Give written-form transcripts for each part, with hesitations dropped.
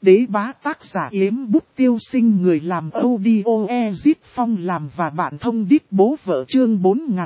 Đế bá tác giả Yếm Bút Tiêu Sinh, người làm audio Ezit Phong làm và bạn thông đít bố vợ, chương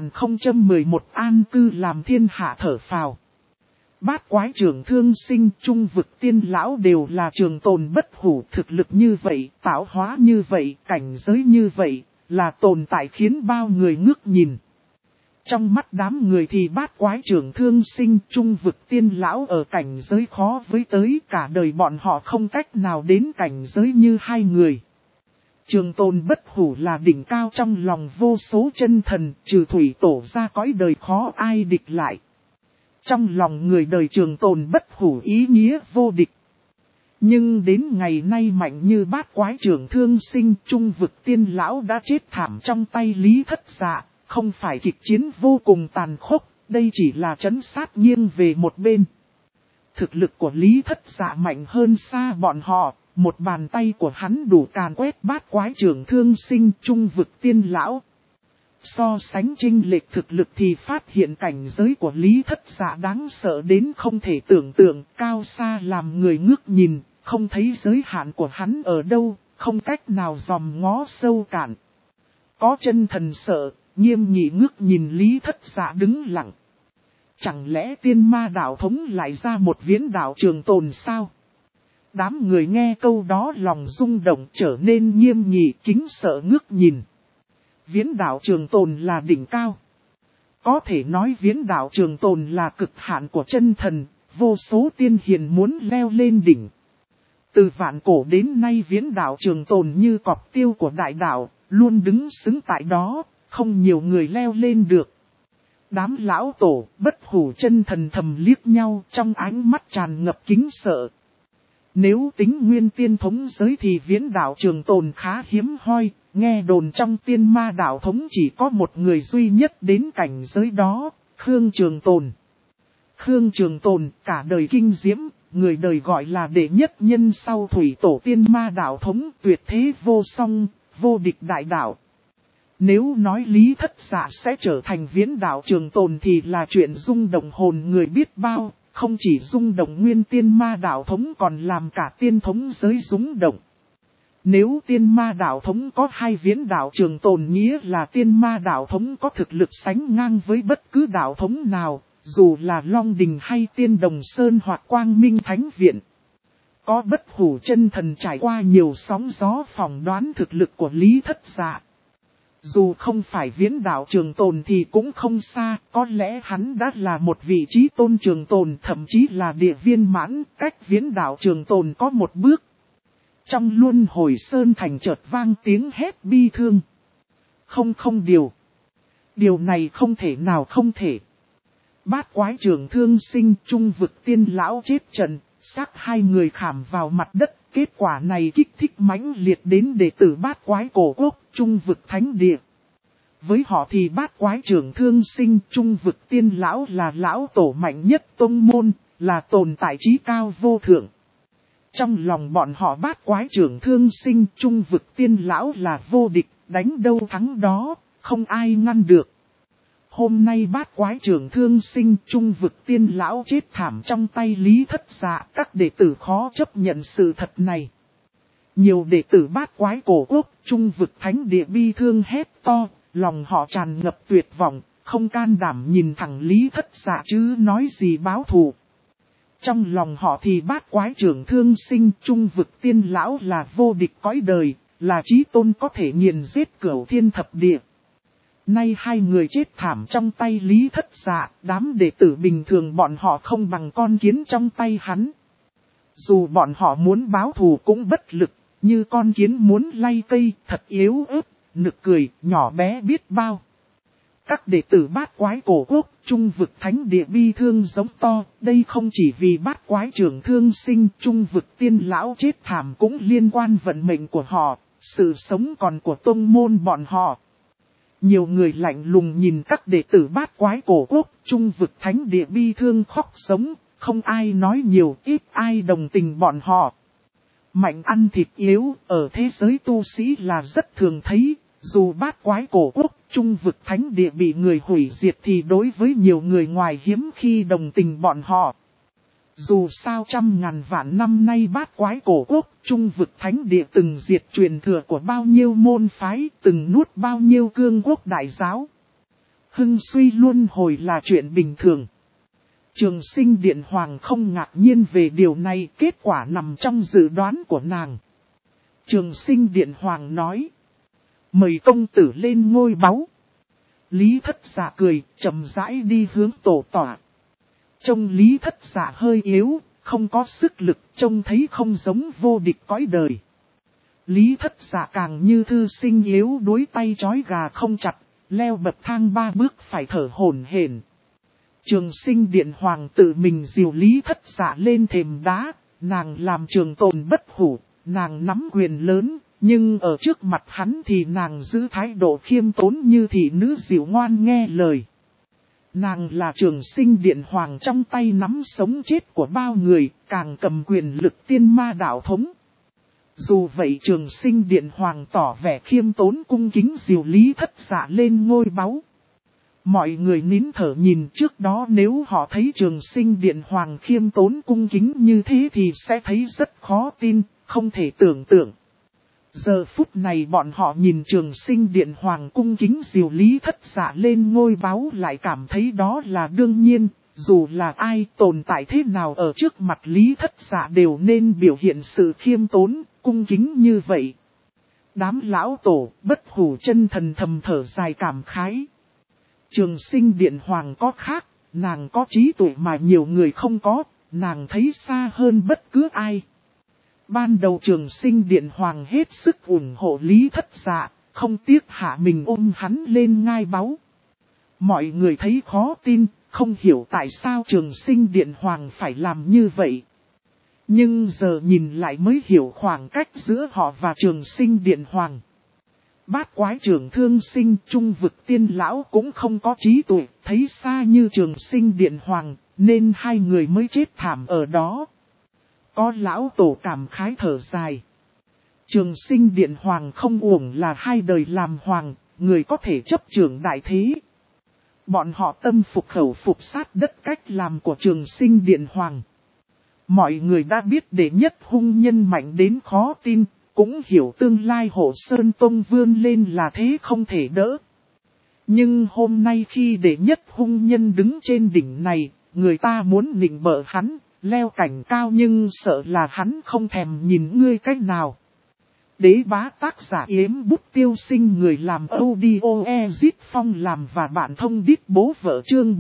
4011 an cư làm thiên hạ thở phào. Bát quái trưởng thương sinh, trung vực tiên lão đều là trường tồn bất hủ, thực lực như vậy, tạo hóa như vậy, cảnh giới như vậy, là tồn tại khiến bao người ngước nhìn. Trong mắt đám người thì bát quái trưởng thương sinh, trung vực tiên lão ở cảnh giới khó với tới, cả đời bọn họ không cách nào đến cảnh giới như hai người. Trường tồn bất hủ là đỉnh cao trong lòng vô số chân thần, trừ thủy tổ ra cõi đời khó ai địch lại. Trong lòng người đời trường tồn bất hủ ý nghĩa vô địch. Nhưng đến ngày nay mạnh như bát quái trưởng thương sinh, trung vực tiên lão đã chết thảm trong tay Lý Thất Dạ. Không phải kịch chiến vô cùng tàn khốc, đây chỉ là trấn sát nghiêng về một bên. Thực lực của Lý Thất Dạ mạnh hơn xa bọn họ, một bàn tay của hắn đủ càn quét bát quái trưởng thương sinh, trung vực tiên lão. So sánh chênh lệch thực lực thì phát hiện cảnh giới của Lý Thất Dạ đáng sợ đến không thể tưởng tượng, cao xa làm người ngước nhìn, không thấy giới hạn của hắn ở đâu, không cách nào dòm ngó sâu cạn. Có chân thần sợ, nghiêm nghị ngước nhìn Lý Thất Dạ đứng lặng. Chẳng lẽ tiên ma đạo thống lại ra một viễn đạo trường tồn sao? Đám người nghe câu đó lòng rung động, trở nên nghiêm nghị kính sợ ngước nhìn. Viễn đạo trường tồn là đỉnh cao. Có thể nói viễn đạo trường tồn là cực hạn của chân thần, vô số tiên hiền muốn leo lên đỉnh. Từ vạn cổ đến nay viễn đạo trường tồn như cọc tiêu của đại đạo, luôn đứng xứng tại đó, không nhiều người leo lên được. Đám lão tổ, bất hủ chân thần thầm liếc nhau, trong ánh mắt tràn ngập kính sợ. Nếu tính nguyên tiên thống giới thì viễn đạo trường tồn khá hiếm hoi, nghe đồn trong tiên ma đạo thống chỉ có một người duy nhất đến cảnh giới đó, Khương Trường Tồn. Khương Trường Tồn cả đời kinh diễm, người đời gọi là đệ nhất nhân sau thủy tổ tiên ma đạo thống, tuyệt thế vô song, vô địch đại đạo. Nếu nói Lý Thất Dạ sẽ trở thành viễn đạo trường tồn thì là chuyện rung động hồn người biết bao, không chỉ rung động nguyên tiên ma đạo thống còn làm cả tiên thống giới rung động. Nếu tiên ma đạo thống có hai viễn đạo trường tồn nghĩa là tiên ma đạo thống có thực lực sánh ngang với bất cứ đạo thống nào, dù là Long Đình hay Tiên Đồng Sơn hoặc Quang Minh Thánh Viện. Có bất hủ chân thần trải qua nhiều sóng gió phỏng đoán thực lực của Lý Thất Dạ. Dù không phải viễn đạo trường tồn thì cũng không xa, có lẽ hắn đã là một vị trí tôn trường tồn, thậm chí là địa viên mãn, cách viễn đạo trường tồn có một bước. Trong luân hồi sơn thành chợt vang tiếng hét bi thương. Không điều này không thể nào không thể. Bát quái trưởng thương sinh, trung vực tiên lão chết trận, xác hai người khảm vào mặt đất. Kết quả này kích thích mãnh liệt đến đệ tử bát quái cổ quốc, trung vực thánh địa. Với họ thì bát quái trưởng thương sinh, trung vực tiên lão là lão tổ mạnh nhất tông môn, là tồn tại trí cao vô thượng. Trong lòng bọn họ bát quái trưởng thương sinh, trung vực tiên lão là vô địch, đánh đâu thắng đó, không ai ngăn được. Hôm nay bát quái trưởng thương sinh, trung vực tiên lão chết thảm trong tay Lý Thất Dạ, các đệ tử khó chấp nhận sự thật này. Nhiều đệ tử bát quái cổ quốc, trung vực thánh địa bi thương hét to, lòng họ tràn ngập tuyệt vọng, không can đảm nhìn thẳng Lý Thất Dạ chứ nói gì báo thù. Trong lòng họ thì bát quái trưởng thương sinh, trung vực tiên lão là vô địch cõi đời, là chí tôn có thể nghiền giết cửu thiên thập địa. Nay hai người chết thảm trong tay Lý Thất Dạ, đám đệ tử bình thường bọn họ không bằng con kiến trong tay hắn. Dù bọn họ muốn báo thù cũng bất lực, như con kiến muốn lay cây, thật yếu ớt, nực cười, nhỏ bé biết bao. Các đệ tử bát quái cổ quốc, trung vực thánh địa bi thương giống to, đây không chỉ vì bát quái trưởng thương sinh, trung vực tiên lão chết thảm cũng liên quan vận mệnh của họ, sự sống còn của tông môn bọn họ. Nhiều người lạnh lùng nhìn các đệ tử bát quái cổ quốc, trung vực thánh địa bi thương khóc sống, không ai nói nhiều, ít ai đồng tình bọn họ. Mạnh ăn thịt yếu, ở thế giới tu sĩ là rất thường thấy, dù bát quái cổ quốc, trung vực thánh địa bị người hủy diệt thì đối với nhiều người ngoài hiếm khi đồng tình bọn họ. Dù sao trăm ngàn vạn năm nay bát quái cổ quốc, trung vực thánh địa từng diệt truyền thừa của bao nhiêu môn phái, từng nuốt bao nhiêu cương quốc đại giáo. Hưng suy luân hồi là chuyện bình thường. Trường Sinh Điện Hoàng không ngạc nhiên về điều này, kết quả nằm trong dự đoán của nàng. Trường Sinh Điện Hoàng nói: mời công tử lên ngôi báu. Lý Thất Dạ cười, chậm rãi đi hướng tổ tọa. Trông Lý Thất Dạ hơi yếu, không có sức lực, trông thấy không giống vô địch cõi đời. Lý Thất Dạ càng như thư sinh yếu đuối, tay trói gà không chặt, leo bậc thang 3 bước phải thở hổn hển. Trường Sinh Điện Hoàng tự mình dìu Lý Thất Dạ lên thềm đá, nàng làm trường tồn bất hủ, nàng nắm quyền lớn, nhưng ở trước mặt hắn thì nàng giữ thái độ khiêm tốn như thị nữ dịu ngoan nghe lời. Nàng là Trường Sinh Điện Hoàng trong tay nắm sống chết của bao người, càng cầm quyền lực tiên ma đạo thống. Dù vậy Trường Sinh Điện Hoàng tỏ vẻ khiêm tốn cung kính dìu Lý Thất Dạ lên ngôi báu. Mọi người nín thở nhìn, trước đó nếu họ thấy Trường Sinh Điện Hoàng khiêm tốn cung kính như thế thì sẽ thấy rất khó tin, không thể tưởng tượng. Giờ phút này bọn họ nhìn Trường Sinh Điện Hoàng cung kính dìu Lý Thất Dạ lên ngôi báu lại cảm thấy đó là đương nhiên, dù là ai tồn tại thế nào ở trước mặt Lý Thất Dạ đều nên biểu hiện sự khiêm tốn, cung kính như vậy. Đám lão tổ bất hủ chân thần thầm thở dài cảm khái. Trường Sinh Điện Hoàng có khác, nàng có trí tuệ mà nhiều người không có, nàng thấy xa hơn bất cứ ai. Ban đầu Trường Sinh Điện Hoàng hết sức ủng hộ Lý Thất Dạ, không tiếc hạ mình ôm hắn lên ngai báu. Mọi người thấy khó tin, không hiểu tại sao Trường Sinh Điện Hoàng phải làm như vậy. Nhưng giờ nhìn lại mới hiểu khoảng cách giữa họ và Trường Sinh Điện Hoàng. Bát quái trưởng Thương Sinh trung vực tiên lão cũng không có trí tuệ, thấy xa như Trường Sinh Điện Hoàng, nên hai người mới chết thảm ở đó. Có lão tổ cảm khái thở dài. Trường Sinh Điện Hoàng không uổng là hai đời làm hoàng, người có thể chấp trưởng đại thế. Bọn họ tâm phục khẩu phục sát đất cách làm của Trường Sinh Điện Hoàng. Mọi người đã biết đệ nhất hung nhân mạnh đến khó tin, cũng hiểu tương lai Hộ Sơn Tông vươn lên là thế không thể đỡ. Nhưng hôm nay khi đệ nhất hung nhân đứng trên đỉnh này, người ta muốn nịnh bợ hắn, leo cảnh cao nhưng sợ là hắn không thèm nhìn ngươi cách nào. Đế bá tác giả Yếm Bút Tiêu Sinh, người làm audio Ezit Phong làm và bạn thông đít bố vợ, chương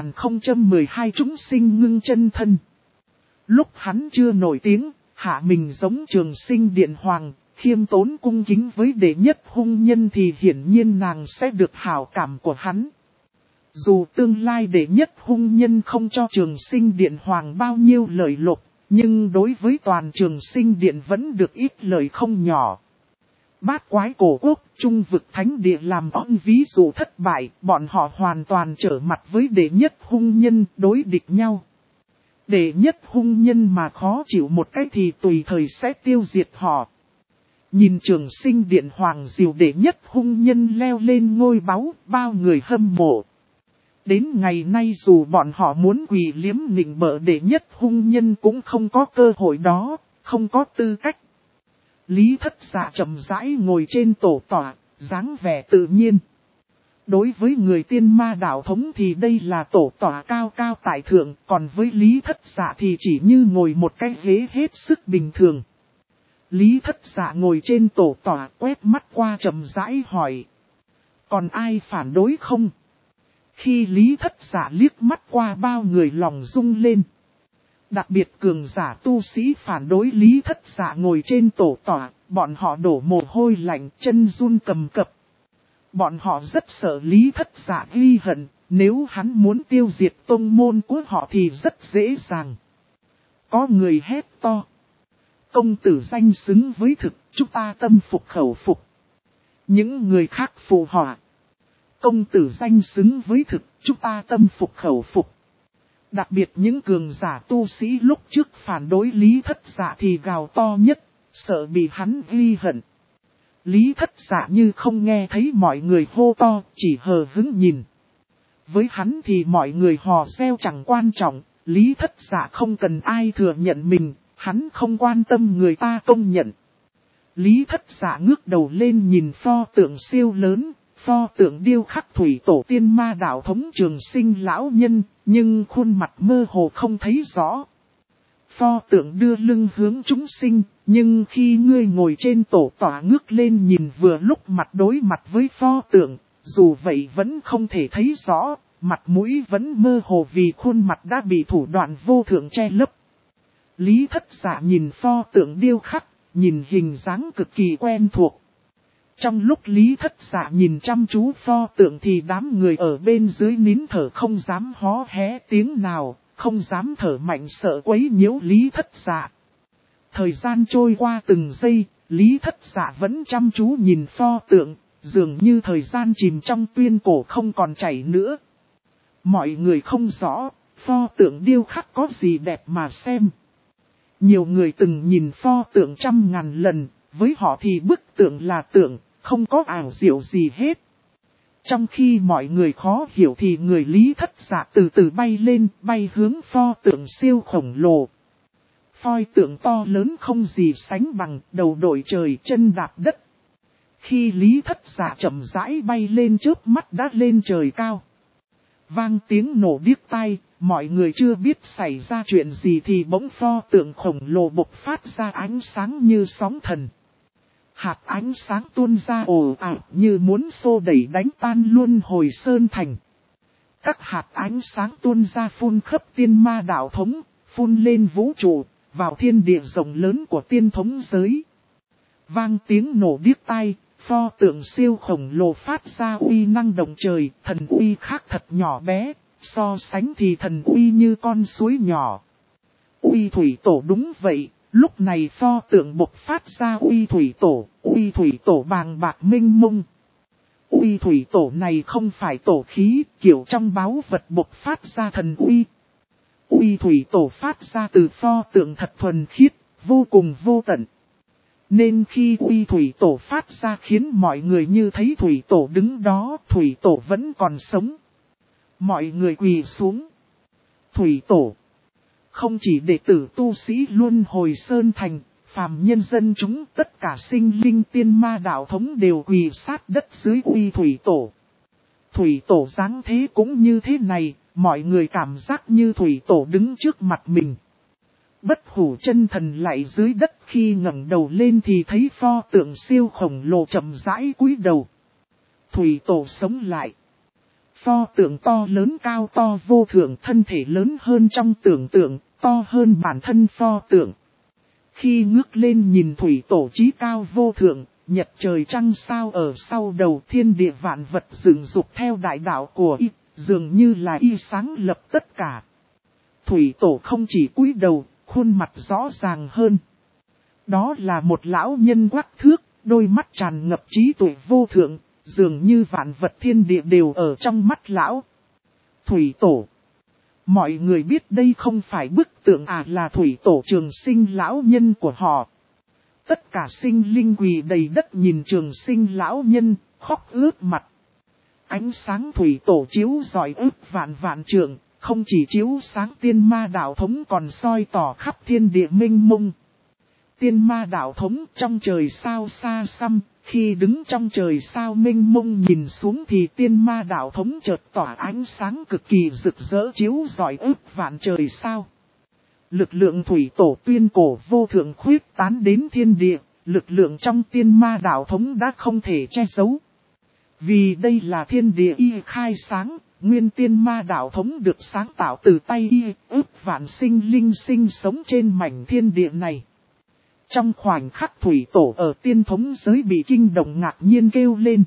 4012 chúng sinh ngưng chân thân. Lúc hắn chưa nổi tiếng, hạ mình giống Trường Sinh Điện Hoàng, khiêm tốn cung kính với đệ nhất hung nhân thì hiển nhiên nàng sẽ được hảo cảm của hắn. Dù tương lai đệ nhất hung nhân không cho Trường Sinh Điện Hoàng bao nhiêu lợi lộc, nhưng đối với toàn Trường Sinh Điện vẫn được ít lợi không nhỏ. Bát quái cổ quốc, trung vực thánh địa làm ong ví dụ thất bại, bọn họ hoàn toàn trở mặt với đệ nhất hung nhân, đối địch nhau. Đệ nhất hung nhân mà khó chịu một cái thì tùy thời sẽ tiêu diệt họ. Nhìn Trường Sinh Điện Hoàng diều đệ nhất hung nhân leo lên ngôi báu, bao người hâm mộ. Đến ngày nay dù bọn họ muốn quỳ liếm nịnh bợ đệ nhất hung nhân cũng không có cơ hội đó, không có tư cách. Lý Thất Dạ chậm rãi ngồi trên tổ tọa, dáng vẻ tự nhiên. Đối với người tiên ma đạo thống thì đây là tổ tọa cao cao tại thượng, còn với Lý Thất Dạ thì chỉ như ngồi một cái ghế hết sức bình thường. Lý Thất Dạ ngồi trên tổ tọa quét mắt qua chậm rãi hỏi. Còn ai phản đối không? Khi Lý Thất Dạ liếc mắt qua bao người lòng rung lên. Đặc biệt cường giả tu sĩ phản đối Lý Thất Dạ ngồi trên tổ tọa, bọn họ đổ mồ hôi lạnh, chân run cầm cập. Bọn họ rất sợ Lý Thất Dạ ghi hận, nếu hắn muốn tiêu diệt tông môn của họ thì rất dễ dàng. Có người hét to. Công tử danh xứng với thực, chúng ta tâm phục khẩu phục. Những người khác phụ họa. Công tử danh xứng với thực, chúng ta tâm phục khẩu phục. Đặc biệt những cường giả tu sĩ lúc trước phản đối Lý Thất Dạ thì gào to nhất, sợ bị hắn ghi hận. Lý Thất Dạ như không nghe thấy mọi người hô to, chỉ hờ hững nhìn. Với hắn thì mọi người hò reo chẳng quan trọng, Lý Thất Dạ không cần ai thừa nhận mình, hắn không quan tâm người ta công nhận. Lý Thất Dạ ngước đầu lên nhìn pho tượng siêu lớn, pho tượng điêu khắc thủy tổ tiên ma đạo thống Trường Sinh lão nhân, nhưng khuôn mặt mơ hồ không thấy rõ. Pho tượng đưa lưng hướng chúng sinh, nhưng khi ngươi ngồi trên tổ tọa ngước lên nhìn vừa lúc mặt đối mặt với pho tượng, dù vậy vẫn không thể thấy rõ, mặt mũi vẫn mơ hồ vì khuôn mặt đã bị thủ đoạn vô thượng che lấp. Lý Thất Dạ nhìn pho tượng điêu khắc, nhìn hình dáng cực kỳ quen thuộc. Trong lúc Lý Thất Dạ nhìn chăm chú pho tượng thì đám người ở bên dưới nín thở không dám hó hé tiếng nào, không dám thở mạnh sợ quấy nhiễu Lý Thất Dạ. Thời gian trôi qua từng giây, Lý Thất Dạ vẫn chăm chú nhìn pho tượng, dường như thời gian chìm trong tuyên cổ không còn chảy nữa. Mọi người không rõ, pho tượng điêu khắc có gì đẹp mà xem. Nhiều người từng nhìn pho tượng trăm ngàn lần, với họ thì bức tượng là tượng, không có ảo diệu gì hết. Trong khi mọi người khó hiểu thì người Lý Thất Dạ từ từ bay lên, bay hướng pho tượng siêu khổng lồ. Pho tượng to lớn không gì sánh bằng, đầu đội trời chân đạp đất. Khi Lý Thất Dạ chậm rãi bay lên chớp mắt đã lên trời cao. Vang tiếng nổ điếc tai, mọi người chưa biết xảy ra chuyện gì thì bỗng pho tượng khổng lồ bộc phát ra ánh sáng như sóng thần. Hạt ánh sáng tuôn ra ồ ạt như muốn xô đẩy đánh tan luôn hồi sơn thành. Các hạt ánh sáng tuôn ra phun khắp tiên ma đạo thống, phun lên vũ trụ, vào thiên địa rộng lớn của tiên thống giới. Vang tiếng nổ điếc tai, pho tượng siêu khổng lồ phát ra uy năng động trời, thần uy khác thật nhỏ bé, so sánh thì thần uy như con suối nhỏ. Uy thủy tổ đúng vậy, lúc này pho tượng bộc phát ra uy thủy tổ bàng bạc minh mông. Uy thủy tổ này không phải tổ khí, kiểu trong báu vật bộc phát ra thần uy. Uy thủy tổ phát ra từ pho tượng thật thuần khiết, vô cùng vô tận. Nên khi uy thủy tổ phát ra khiến mọi người như thấy thủy tổ đứng đó, thủy tổ vẫn còn sống. Mọi người quỳ xuống. Thủy tổ. Không chỉ đệ tử tu sĩ luân hồi sơn thành, phàm nhân dân chúng tất cả sinh linh tiên ma đạo thống đều quỳ sát đất dưới uy thủy tổ. Thủy tổ dáng thế cũng như thế này, mọi người cảm giác như thủy tổ đứng trước mặt mình. Bất hủ chân thần lại dưới đất khi ngẩng đầu lên thì thấy pho tượng siêu khổng lồ chậm rãi cúi đầu. Thủy tổ sống lại. Pho tượng to lớn cao to vô thượng, thân thể lớn hơn trong tưởng tượng, to hơn bản thân pho tượng. Khi ngước lên nhìn thủy tổ chí cao vô thượng, nhật trời trăng sao ở sau đầu, thiên địa vạn vật dựng dục theo đại đạo của y, dường như là y sáng lập tất cả. Thủy tổ không chỉ cúi đầu, khuôn mặt rõ ràng hơn. Đó là một lão nhân quắc thước, đôi mắt tràn ngập trí tuệ vô thượng, dường như vạn vật thiên địa đều ở trong mắt lão. Thủy tổ. Mọi người biết đây không phải bức tượng là thủy tổ Trường Sinh lão nhân của họ. Tất cả sinh linh quỳ đầy đất nhìn Trường Sinh lão nhân, khóc ướt mặt. Ánh sáng thủy tổ chiếu rọi ướt vạn vạn trượng, không chỉ chiếu sáng tiên ma đạo thống còn soi tỏ khắp thiên địa minh mông. Tiên ma đạo thống trong trời sao xa xăm, khi đứng trong trời sao minh mông nhìn xuống thì tiên ma đạo thống chợt tỏa ánh sáng cực kỳ rực rỡ chiếu rọi ướt vạn trời sao. Lực lượng thủy tổ tuyên cổ vô thượng khuyết tán đến thiên địa, lực lượng trong tiên ma đạo thống đã không thể che giấu. Vì đây là thiên địa y khai sáng, nguyên tiên ma đạo thống được sáng tạo từ tay y, ước vạn sinh linh sinh sống trên mảnh thiên địa này. Trong khoảnh khắc thủy tổ ở tiên thống giới bị kinh động ngạc nhiên kêu lên.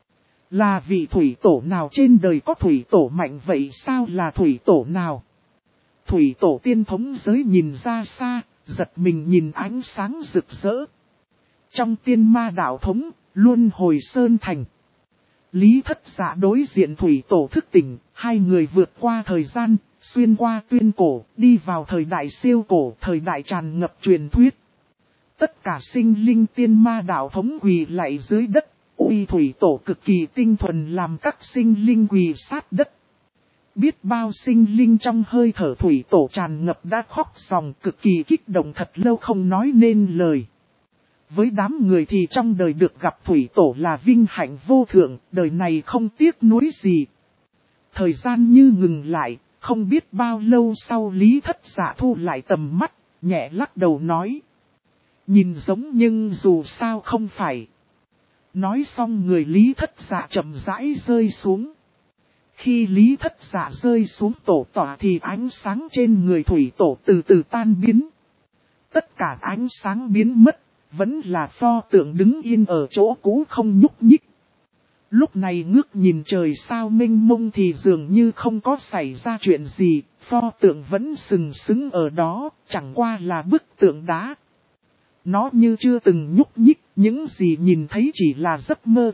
Là vị thủy tổ nào trên đời có thủy tổ mạnh vậy, sao là thủy tổ nào? Thủy tổ tiên thống giới nhìn ra xa, giật mình nhìn ánh sáng rực rỡ. Trong tiên ma đạo thống, luân hồi sơn thành. Lý Thất Dạ đối diện thủy tổ thức tỉnh, hai người vượt qua thời gian, xuyên qua tuyên cổ, đi vào thời đại siêu cổ, thời đại tràn ngập truyền thuyết. Tất cả sinh linh tiên ma đạo thống quỳ lạy dưới đất, uy thủy tổ cực kỳ tinh thuần làm các sinh linh quỳ sát đất. Biết bao sinh linh trong hơi thở thủy tổ tràn ngập đã khóc ròng cực kỳ kích động thật lâu không nói nên lời. Với đám người thì trong đời được gặp thủy tổ là vinh hạnh vô thượng, đời này không tiếc nuối gì. Thời gian như ngừng lại, không biết bao lâu sau Lý Thất Dạ thu lại tầm mắt, nhẹ lắc đầu nói. Nhìn giống nhưng dù sao không phải. Nói xong người Lý Thất Dạ chậm rãi rơi xuống. Khi Lý Thất Dạ rơi xuống tổ tỏa thì ánh sáng trên người thủy tổ từ từ tan biến. Tất cả ánh sáng biến mất, vẫn là pho tượng đứng yên ở chỗ cũ không nhúc nhích. Lúc này ngước nhìn trời sao mênh mông thì dường như không có xảy ra chuyện gì, pho tượng vẫn sừng sững ở đó, chẳng qua là bức tượng đá. Nó như chưa từng nhúc nhích, những gì nhìn thấy chỉ là giấc mơ.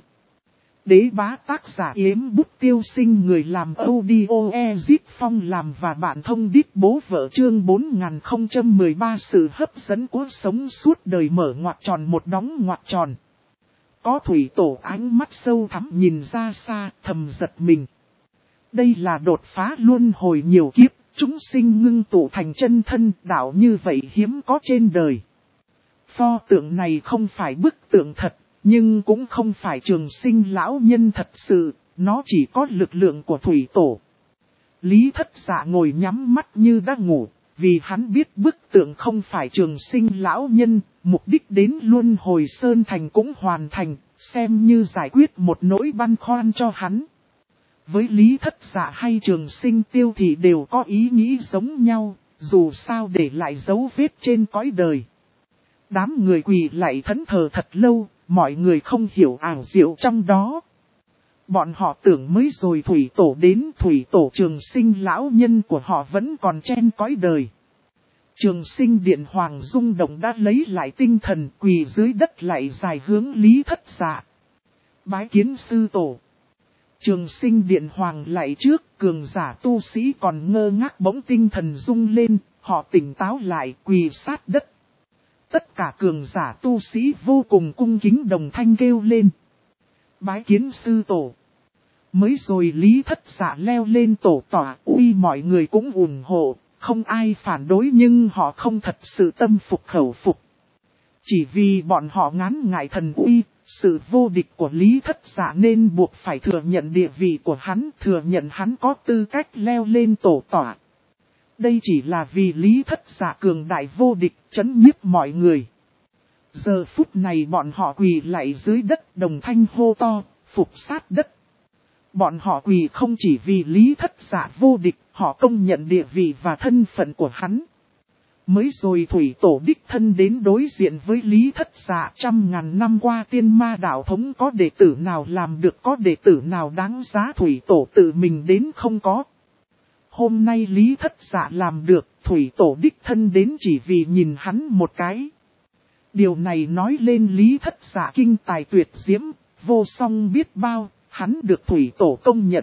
Đế bá tác giả Yếm Bút Tiêu Sinh người làm audio Ezit Phong làm và bạn thông đít bố vợ chương 4013 sự hấp dẫn của sống suốt đời mở ngoặc tròn một đóng ngoặc tròn. Có thủy tổ ánh mắt sâu thẳm nhìn ra xa thầm giật mình. Đây là đột phá luân hồi nhiều kiếp, chúng sinh ngưng tụ thành chân thân đạo như vậy hiếm có trên đời. Pho tượng này không phải bức tượng thật. Nhưng cũng không phải trường sinh lão nhân thật sự, nó chỉ có lực lượng của thủy tổ. Lý Thất Dạ ngồi nhắm mắt như đã ngủ, vì hắn biết bức tượng không phải trường sinh lão nhân, mục đích đến luân hồi sơn thành cũng hoàn thành, xem như giải quyết một nỗi băn khoăn cho hắn. Với Lý Thất Dạ hay trường sinh tiêu thì đều có ý nghĩ giống nhau, dù sao để lại dấu vết trên cõi đời. Đám người quỳ lạy thẫn thờ thật lâu. Mọi người không hiểu ảo diệu trong đó. Bọn họ tưởng mới rồi thủy tổ đến thủy tổ trường sinh lão nhân của họ vẫn còn chen cõi đời. Trường sinh điện hoàng rung động đã lấy lại tinh thần quỳ dưới đất lại dài hướng Lý Thất Dạ. Bái kiến sư tổ. Trường sinh điện hoàng lại trước cường giả tu sĩ còn ngơ ngác bỗng tinh thần rung lên, họ tỉnh táo lại quỳ sát đất. Tất cả cường giả tu sĩ vô cùng cung kính đồng thanh kêu lên. Bái kiến sư tổ. Mới rồi Lý Thất Dạ leo lên tổ tọa uy mọi người cũng ủng hộ, không ai phản đối nhưng họ không thật sự tâm phục khẩu phục. Chỉ vì bọn họ ngán ngại thần uy, sự vô địch của Lý Thất Dạ nên buộc phải thừa nhận địa vị của hắn, thừa nhận hắn có tư cách leo lên tổ tọa. Đây chỉ là vì Lý Thất Dạ cường đại vô địch, chấn nhiếp mọi người. Giờ phút này bọn họ quỳ lạy dưới đất đồng thanh hô to, phục sát đất. Bọn họ quỳ không chỉ vì Lý Thất Dạ vô địch, họ công nhận địa vị và thân phận của hắn. Mới rồi thủy tổ đích thân đến đối diện với Lý Thất Dạ 100.000 năm qua tiên ma đạo thống có đệ tử nào làm được có đệ tử nào đáng giá thủy tổ tự mình đến không có. Hôm nay Lý Thất Dạ làm được, thủy tổ đích thân đến chỉ vì nhìn hắn một cái. Điều này nói lên Lý Thất Dạ kinh tài tuyệt diễm, vô song biết bao, hắn được thủy tổ công nhận.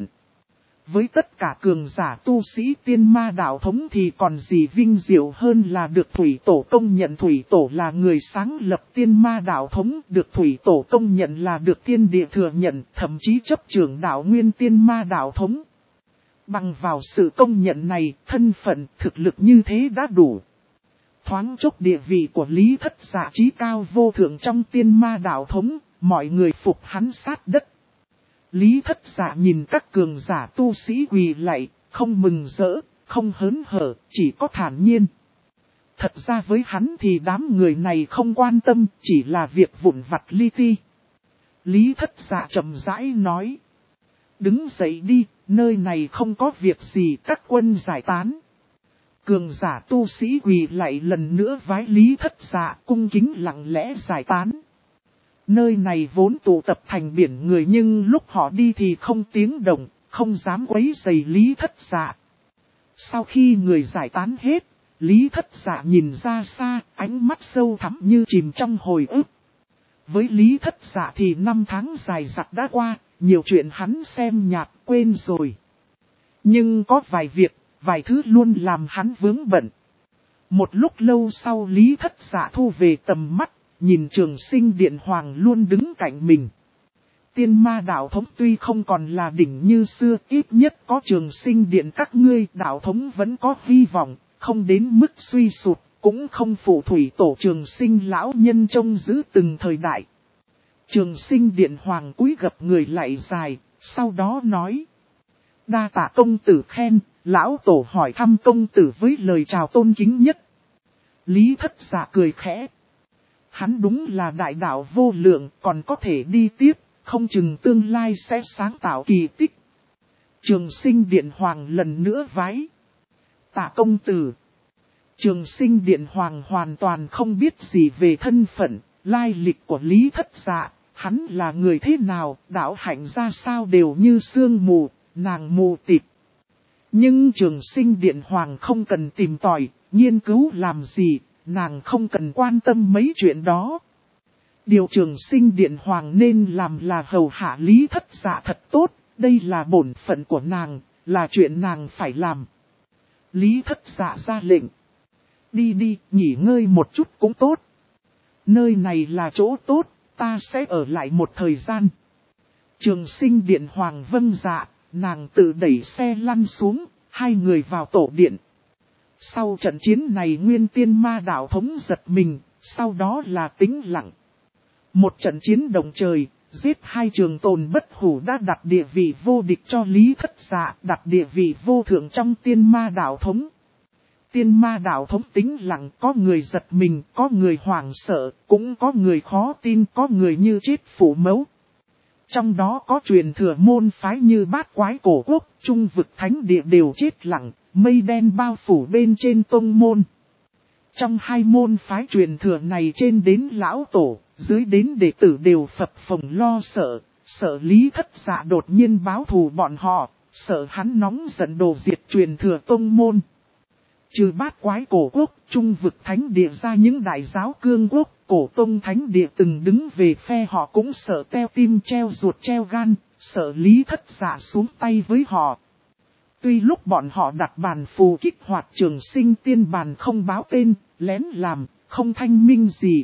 Với tất cả cường giả tu sĩ tiên ma đạo thống thì còn gì vinh diệu hơn là được thủy tổ công nhận. Thủy tổ là người sáng lập tiên ma đạo thống, được thủy tổ công nhận là được thiên địa thừa nhận, thậm chí chấp trưởng đạo nguyên tiên ma đạo thống. Bằng vào sự công nhận này, thân phận, thực lực như thế đã đủ. Thoáng chốc địa vị của Lý Thất Dạ chí cao vô thượng trong tiên ma đạo thống, mọi người phục hắn sát đất. Lý Thất Dạ nhìn các cường giả tu sĩ quỳ lạy, không mừng rỡ, không hớn hở, chỉ có thản nhiên. Thật ra với hắn thì đám người này không quan tâm, chỉ là việc vụn vặt li ti. Lý Thất Dạ chậm rãi nói. Đứng dậy đi, nơi này không có việc gì các quân giải tán. Cường giả tu sĩ quỳ lại lần nữa vái Lý Thất Dạ cung kính lặng lẽ giải tán. Nơi này vốn tụ tập thành biển người nhưng lúc họ đi thì không tiếng động, không dám quấy rầy Lý Thất Dạ. Sau khi người giải tán hết, Lý Thất Dạ nhìn ra xa, ánh mắt sâu thẳm như chìm trong hồi ức. Với Lý Thất Dạ thì 5 tháng dài dặt đã qua, nhiều chuyện hắn xem nhạt quên rồi. Nhưng có vài việc, vài thứ luôn làm hắn vướng bận. Một lúc lâu sau Lý Thất Dạ thu về tầm mắt, nhìn Trường Sinh Điện Hoàng luôn đứng cạnh mình. tiên ma đạo thống tuy không còn là đỉnh như xưa, ít nhất có Trường Sinh Điện các ngươi, đạo thống vẫn có hy vọng, không đến mức suy sụp, cũng không phụ thủy tổ Trường Sinh lão nhân trông giữ từng thời đại. Trường Sinh Điện hoàng cúi gập người lại dài, sau đó nói: đa tạ công tử khen, lão tổ hỏi thăm công tử với lời chào tôn kính nhất. Lý Thất Dạ cười khẽ. Hắn đúng là đại đạo vô lượng, còn có thể đi tiếp, không chừng tương lai sẽ sáng tạo kỳ tích. Trường Sinh Điện hoàng lần nữa vái: tạ công tử. Trường Sinh Điện hoàng hoàn toàn không biết gì về thân phận, lai lịch của Lý Thất Dạ, hắn là người thế nào, đạo hạnh ra sao đều như sương mù, nàng mù tịt. Nhưng Trường Sinh Điện hoàng không cần tìm tòi, nghiên cứu làm gì, nàng không cần quan tâm mấy chuyện đó. Điều Trường Sinh Điện hoàng nên làm là hầu hạ Lý Thất Dạ thật tốt, đây là bổn phận của nàng, là chuyện nàng phải làm. Lý Thất Dạ ra lệnh: đi đi, nghỉ ngơi một chút cũng tốt. Nơi này là chỗ tốt, ta sẽ ở lại một thời gian. Trường Sinh Điện hoàng vâng dạ, nàng tự đẩy xe lăn xuống, hai người vào tổ điện. Sau trận chiến này Nguyên Tiên Ma đạo thống giật mình, sau đó là tĩnh lặng. Một trận chiến động trời, giết hai trường tồn bất hủ đã đặt địa vị vô địch cho Lý Thất Dạ, đặt địa vị vô thượng trong Tiên Ma đạo thống. Tiên Ma đạo thống tĩnh lặng, có người giật mình, có người hoảng sợ, cũng có người khó tin, có người như chết phủ mẫu. Trong đó có truyền thừa môn phái như Bát Quái Cổ Quốc, Trung Vực Thánh Địa đều chết lặng, mây đen bao phủ bên trên tông môn. Trong hai môn phái truyền thừa này, trên đến lão tổ, dưới đến đệ tử đều phập phồng lo sợ, sợ Lý Thất Dạ đột nhiên báo thù bọn họ, sợ hắn nóng giận đồ diệt truyền thừa tông môn. Trừ Bát Quái Cổ Quốc, Trung Vực Thánh Địa ra, những đại giáo cương quốc, Cổ Tông Thánh Địa từng đứng về phe họ cũng sợ teo tim treo ruột treo gan, sợ Lý Thất Dạ xuống tay với họ. Tuy lúc bọn họ đặt bàn phù kích hoạt Trường Sinh Tiên bàn không báo tên, lén làm, không thanh minh gì.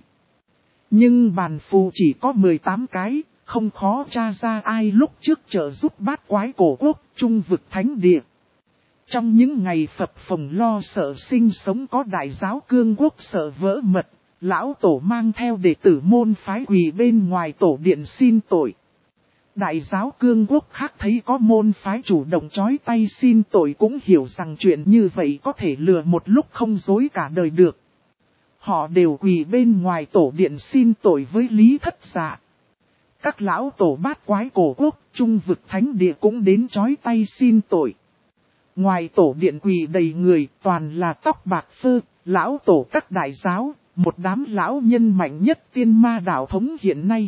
Nhưng bàn phù chỉ có 18 cái, không khó tra ra ai lúc trước trợ giúp Bát Quái Cổ Quốc, Trung Vực Thánh Địa. Trong những ngày phập phồng lo sợ sinh sống có đại giáo cương quốc sợ vỡ mật, lão tổ mang theo đệ tử môn phái quỳ bên ngoài tổ điện xin tội. Đại giáo cương quốc khác thấy có môn phái chủ động chói tay xin tội cũng hiểu rằng chuyện như vậy có thể lừa một lúc không dối cả đời được. Họ đều quỳ bên ngoài tổ điện xin tội với Lý Thất Dạ. Các lão tổ Bát Quái Cổ Quốc, Trung Vực Thánh Địa cũng đến chói tay xin tội. Ngoài tổ điện quỳ đầy người, toàn là tóc bạc phơ, lão tổ các đại giáo, một đám lão nhân mạnh nhất Tiên Ma đạo thống hiện nay.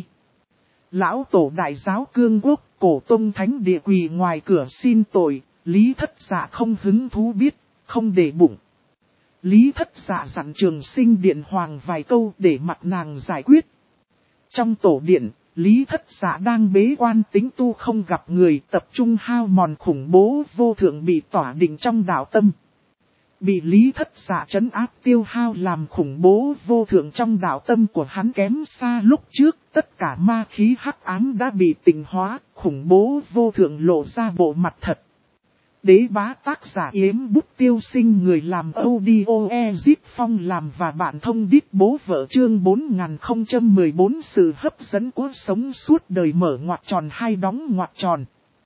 Lão tổ đại giáo cương quốc, Cổ Tông Thánh Địa quỳ ngoài cửa xin tội, Lý Thất Dạ không hứng thú biết, không để bụng. Lý Thất Dạ dặn Trường Sinh Điện hoàng vài câu để mặt nàng giải quyết. Trong tổ điện, Lý Thất Dạ đang bế quan tính tu không gặp người, tập trung hao mòn khủng bố vô thượng bị tỏa định trong đạo tâm. Bị Lý Thất Dạ trấn áp tiêu hao làm khủng bố vô thượng trong đạo tâm của hắn kém xa lúc trước, tất cả ma khí hắc ám đã bị tịnh hóa, khủng bố vô thượng lộ ra bộ mặt thật. Đế bá tác giả Yếm Bút Tiêu Sinh, người làm audio Ezip Phong làm và bạn thông đít bố vợ, chương 4014 sự hấp dẫn của sống suốt đời mở ngoặc tròn hai đóng ngoặc tròn.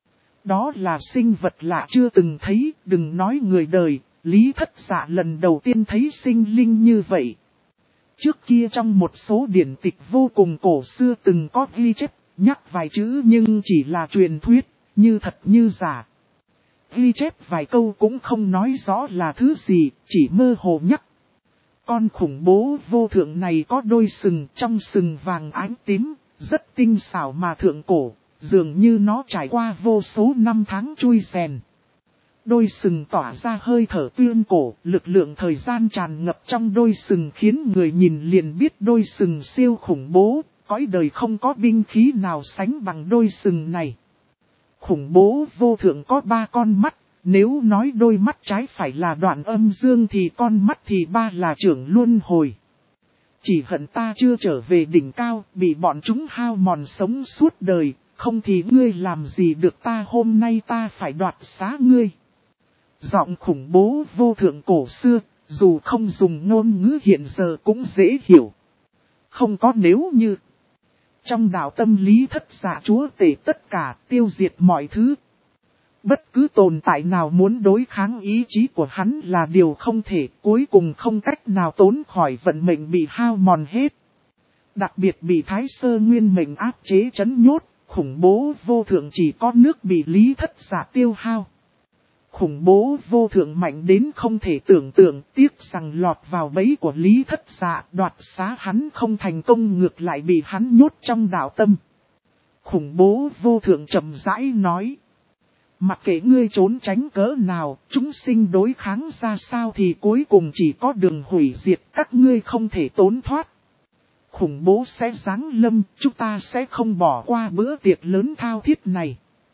Đó là sinh vật lạ chưa từng thấy, đừng nói người đời, Lý Thất Dạ lần đầu tiên thấy sinh linh như vậy. Trước kia trong một số điển tịch vô cùng cổ xưa từng có ghi chép, nhắc vài chữ nhưng chỉ là truyền thuyết, như thật như giả. Ghi chép vài câu cũng không nói rõ là thứ gì, chỉ mơ hồ nhắc. Con khủng bố vô thượng này có đôi sừng, trong sừng vàng ánh tím, rất tinh xảo mà thượng cổ, dường như nó trải qua vô số năm tháng chui rèn. Đôi sừng tỏa ra hơi thở tuyên cổ, lực lượng thời gian tràn ngập trong đôi sừng khiến người nhìn liền biết đôi sừng siêu khủng bố, cõi đời không có binh khí nào sánh bằng đôi sừng này. Khủng bố vô thượng có 3 con mắt, nếu nói đôi mắt trái phải là đoạn âm dương thì con mắt thì 3 là trưởng luân hồi. Chỉ hận ta chưa trở về đỉnh cao, bị bọn chúng hao mòn sống suốt đời, không thì ngươi làm gì được ta, hôm nay ta phải đoạt xá ngươi. Giọng khủng bố vô thượng cổ xưa, dù không dùng ngôn ngữ hiện giờ cũng dễ hiểu. Không có nếu như. Trong đạo tâm lý thất giả chúa tể tất cả, tiêu diệt mọi thứ. Bất cứ tồn tại nào muốn đối kháng ý chí của hắn là điều không thể, cuối cùng không cách nào tốn khỏi vận mệnh bị hao mòn hết. Đặc biệt bị Thái Sơ Nguyên mệnh áp chế trấn nhốt, khủng bố vô thượng chỉ có nước bị lý thất giả tiêu hao. Khủng bố vô thượng mạnh đến không thể tưởng tượng, tiếc rằng lọt vào bẫy của lý thất giả, đoạt xá hắn không thành công, ngược lại bị hắn nhốt trong đạo tâm. Khủng bố vô thượng chậm rãi nói. Mặc kệ ngươi trốn tránh cỡ nào, chúng sinh đối kháng ra sao thì cuối cùng chỉ có đường hủy diệt, các ngươi không thể trốn thoát. Khủng bố sẽ giáng lâm, chúng ta sẽ không bỏ qua bữa tiệc lớn thao thiết này.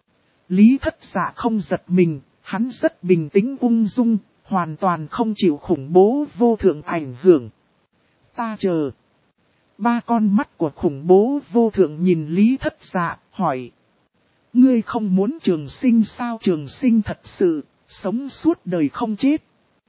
Lý thất giả không giật mình, hắn rất bình tĩnh ung dung, hoàn toàn không chịu khủng bố vô thượng ảnh hưởng. Ta chờ. Ba con mắt của khủng bố vô thượng nhìn Lý thất giả, hỏi. Ngươi không muốn trường sinh sao? Trường sinh thật sự, sống suốt đời không chết.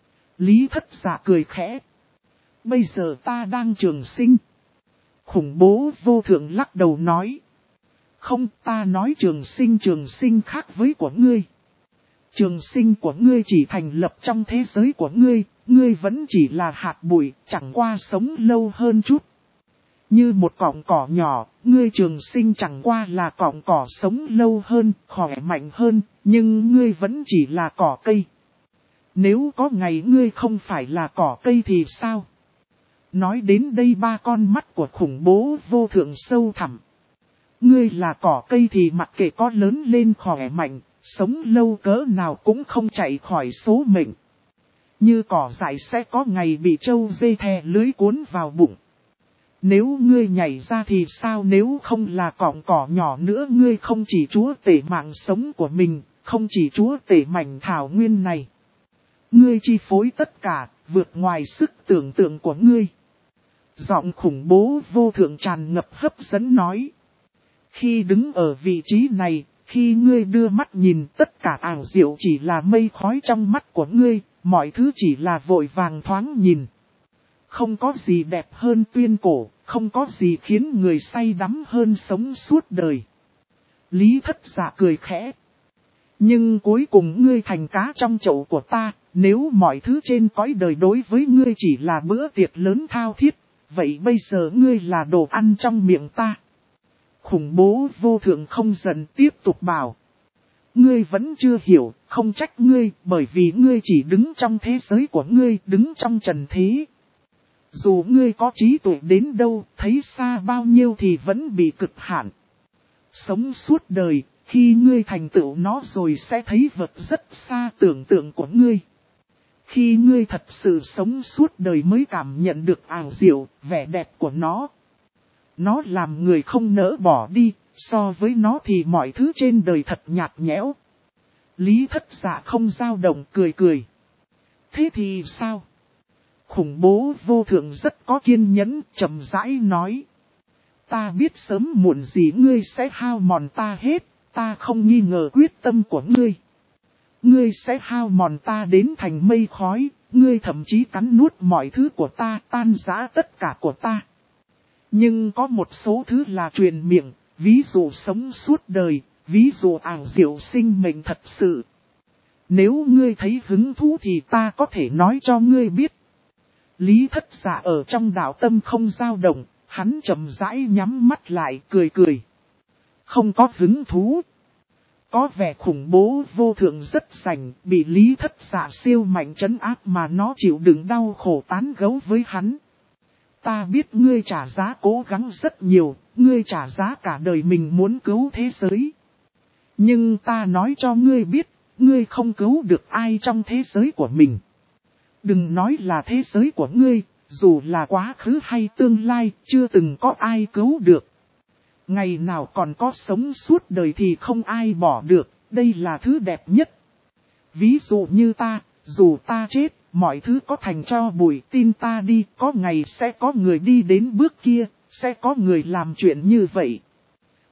Lý thất giả cười khẽ. Bây giờ ta đang trường sinh. Khủng bố vô thượng lắc đầu nói. Không, ta nói trường sinh khác với của ngươi. Trường sinh của ngươi chỉ thành lập trong thế giới của ngươi, ngươi vẫn chỉ là hạt bụi, chẳng qua sống lâu hơn chút. Như một cọng cỏ nhỏ, ngươi trường sinh chẳng qua là cọng cỏ sống lâu hơn, khỏe mạnh hơn, nhưng ngươi vẫn chỉ là cỏ cây. Nếu có ngày ngươi không phải là cỏ cây thì sao? Nói đến đây ba con mắt của khủng bố vô thượng sâu thẳm. Ngươi là cỏ cây thì mặc kệ có lớn lên khỏe mạnh, sống lâu cỡ nào cũng không chạy khỏi số mệnh. Như cỏ dại sẽ có ngày bị trâu dê thè lưới cuốn vào bụng. Nếu ngươi nhảy ra thì sao? Nếu không là cọng cỏ nhỏ nữa, ngươi không chỉ chúa tể mạng sống của mình, không chỉ chúa tể mảnh thảo nguyên này. Ngươi chi phối tất cả, vượt ngoài sức tưởng tượng của ngươi. Giọng khủng bố vô thượng tràn ngập hấp dẫn nói. Khi đứng ở vị trí này, khi ngươi đưa mắt nhìn, tất cả ảo diệu chỉ là mây khói trong mắt của ngươi, mọi thứ chỉ là vội vàng thoáng nhìn. Không có gì đẹp hơn tuyên cổ, không có gì khiến người say đắm hơn sống suốt đời. Lý thất giả cười khẽ. Nhưng cuối cùng ngươi thành cá trong chậu của ta, nếu mọi thứ trên cõi đời đối với ngươi chỉ là bữa tiệc lớn thao thiết, vậy bây giờ ngươi là đồ ăn trong miệng ta. Khủng bố vô thượng không dần tiếp tục bảo. Ngươi vẫn chưa hiểu, không trách ngươi, bởi vì ngươi chỉ đứng trong thế giới của ngươi, đứng trong trần thế. Dù ngươi có trí tuệ đến đâu, thấy xa bao nhiêu thì vẫn bị cực hạn. Sống suốt đời, khi ngươi thành tựu nó rồi sẽ thấy vật rất xa tưởng tượng của ngươi. Khi ngươi thật sự sống suốt đời mới cảm nhận được ảo diệu, vẻ đẹp của nó. Nó làm người không nỡ bỏ đi, so với nó thì mọi thứ trên đời thật nhạt nhẽo. Lý thất giả không dao động, cười cười. Thế thì sao? Khủng bố vô thượng rất có kiên nhẫn, chậm rãi nói. Ta biết sớm muộn gì ngươi sẽ hao mòn ta hết, ta không nghi ngờ quyết tâm của ngươi. Ngươi sẽ hao mòn ta đến thành mây khói, ngươi thậm chí cắn nuốt mọi thứ của ta, tan rã tất cả của ta. Nhưng có một số thứ là truyền miệng, ví dụ sống suốt đời, ví dụ ảo diệu sinh mệnh thật sự. Nếu ngươi thấy hứng thú thì ta có thể nói cho ngươi biết. Lý thất giả ở trong đạo tâm không dao động, hắn chậm rãi nhắm mắt lại cười cười. Không có hứng thú. Có vẻ khủng bố vô thượng rất sành, bị lý thất giả siêu mạnh trấn áp mà nó chịu đựng đau khổ tán gẫu với hắn. Ta biết ngươi trả giá cố gắng rất nhiều, ngươi trả giá cả đời mình muốn cứu thế giới. Nhưng ta nói cho ngươi biết, ngươi không cứu được ai trong thế giới của mình. Đừng nói là thế giới của ngươi, dù là quá khứ hay tương lai, chưa từng có ai cứu được. Ngày nào còn có sống suốt đời thì không ai bỏ được, đây là thứ đẹp nhất. Ví dụ như ta, dù ta chết, mọi thứ có thành cho bụi, tin ta đi, có ngày sẽ có người đi đến bước kia, sẽ có người làm chuyện như vậy.